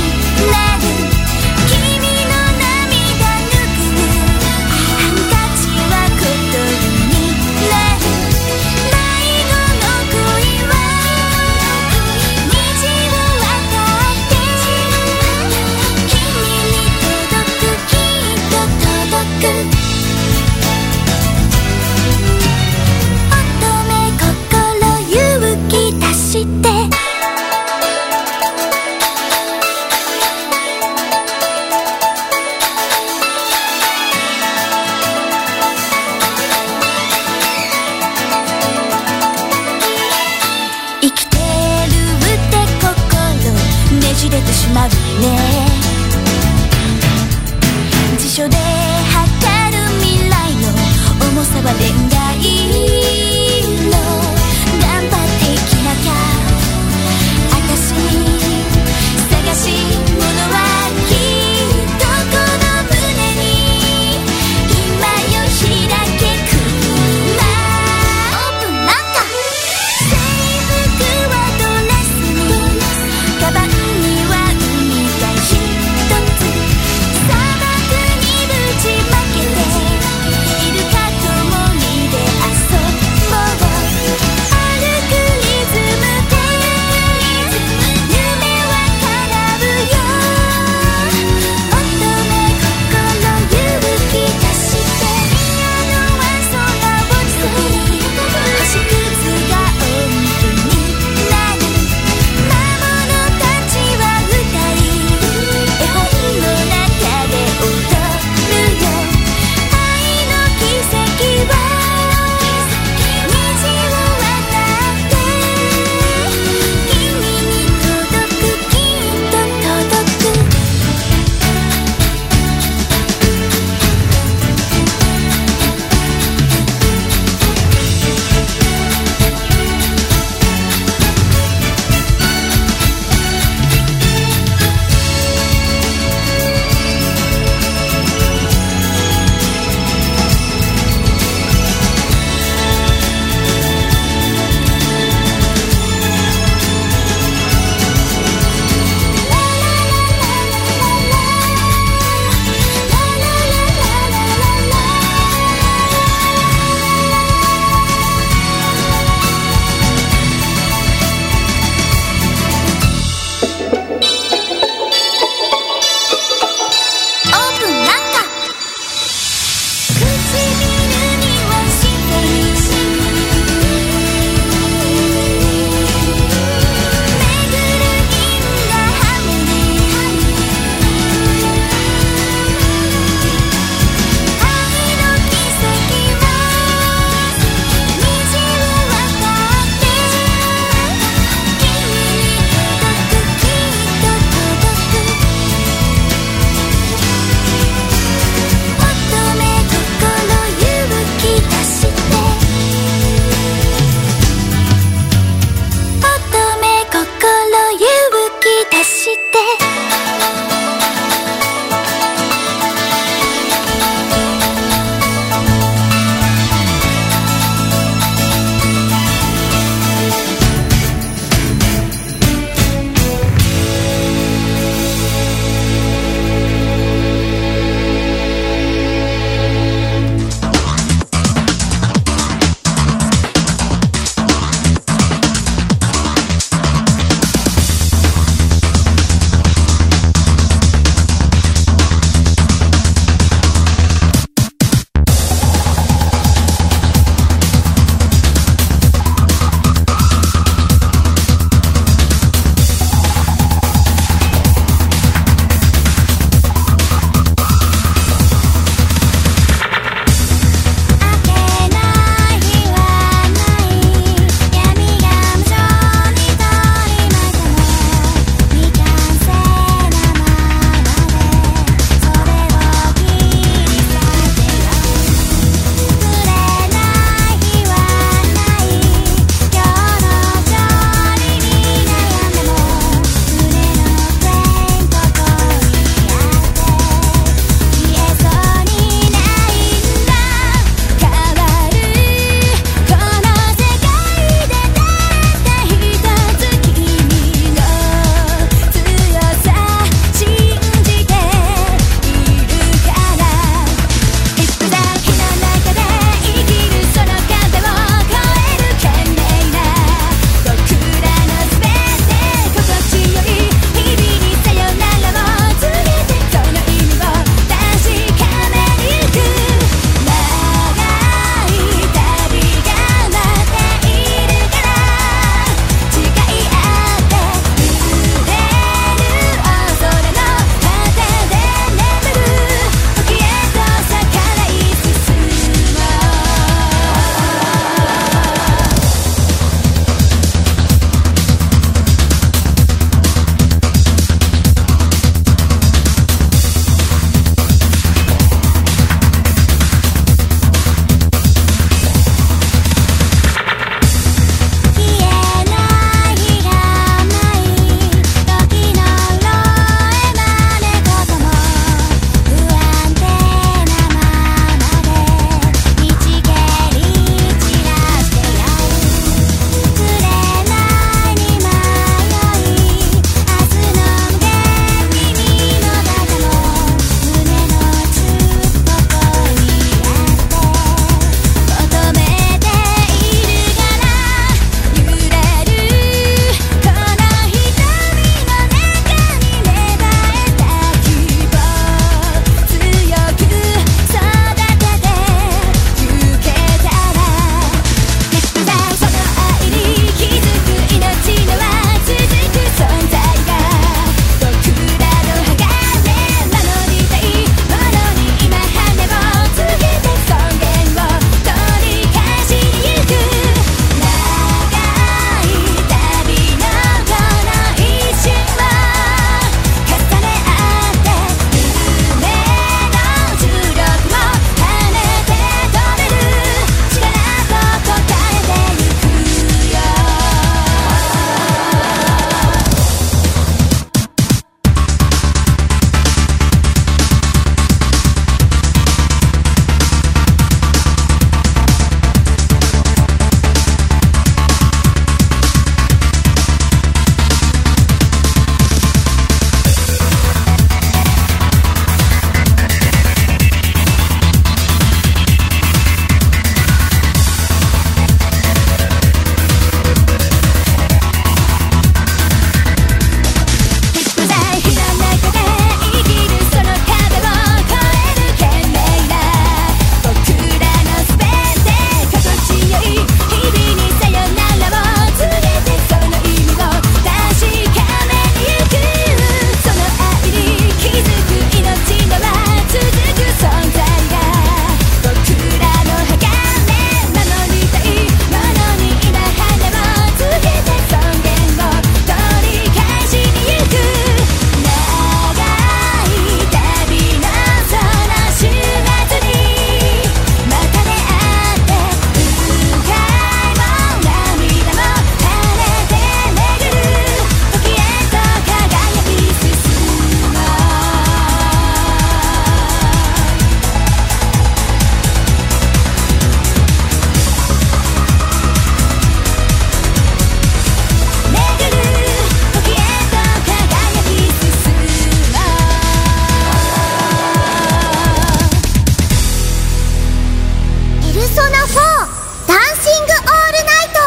ダンシングオールナイト。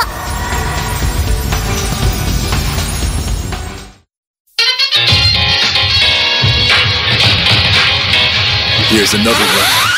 Here's another one.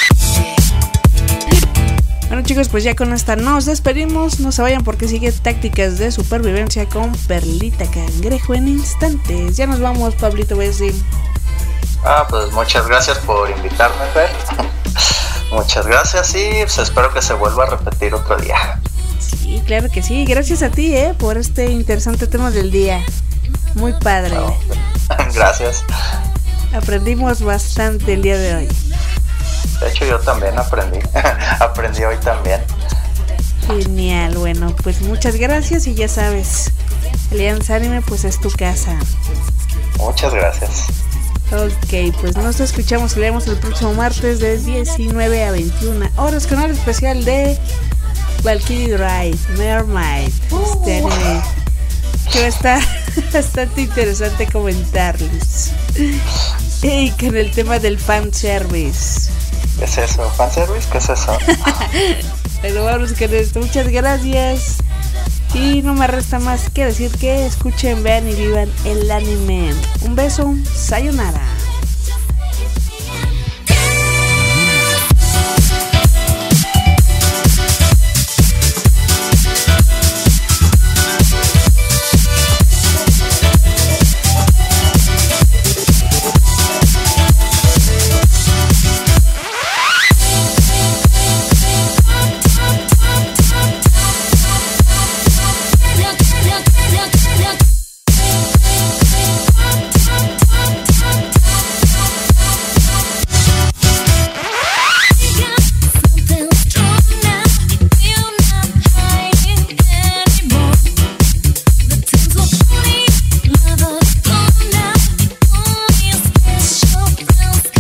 Bueno chicos, pues ya con esta nos despedimos. No se vayan porque sigue Tácticas de Supervivencia con Perlita Cangrejo en instantes. Ya nos vamos, Pablito Bessi. Pues muchas gracias por invitarme, Fer. Muchas gracias y pues espero que se vuelva a repetir otro día. Sí, claro que sí. Gracias a ti, por este interesante tema del día. Muy padre. No, gracias. Aprendimos bastante el día de hoy. De hecho, yo también aprendí. Aprendí hoy también. Genial, bueno, pues muchas gracias y ya sabes, Alianza Anime pues es tu casa. Muchas gracias. Ok, pues nos escuchamos y leemos el próximo martes de 19 a 21 horas con el especial de Valkyrie Drive, Mermaid. Este anime que va a estar bastante interesante comentarles. Y con el tema del fanservice. ¿Qué es eso? ¿Fanservice? ¿Qué es eso? Pero vamos con esto. Muchas gracias. Y no me resta más que decir que escuchen, vean y vivan el anime. Un beso. Sayonara.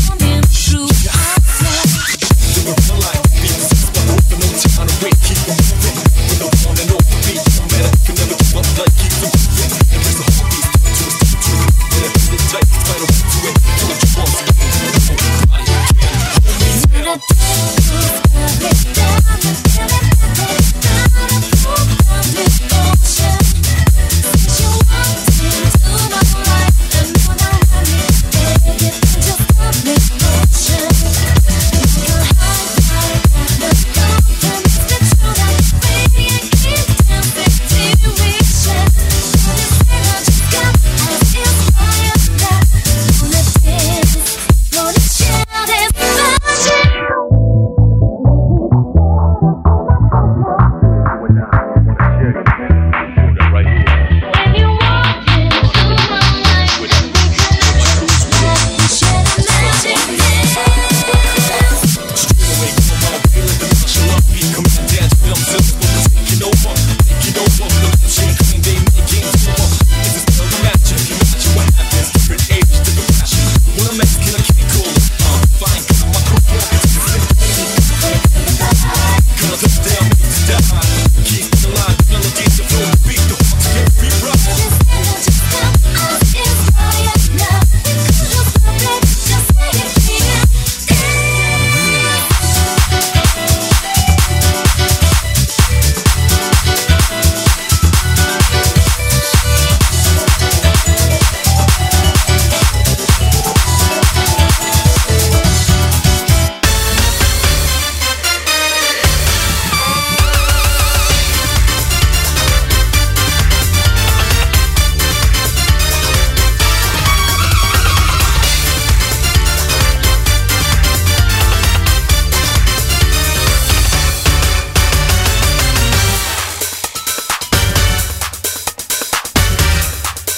Keep 'em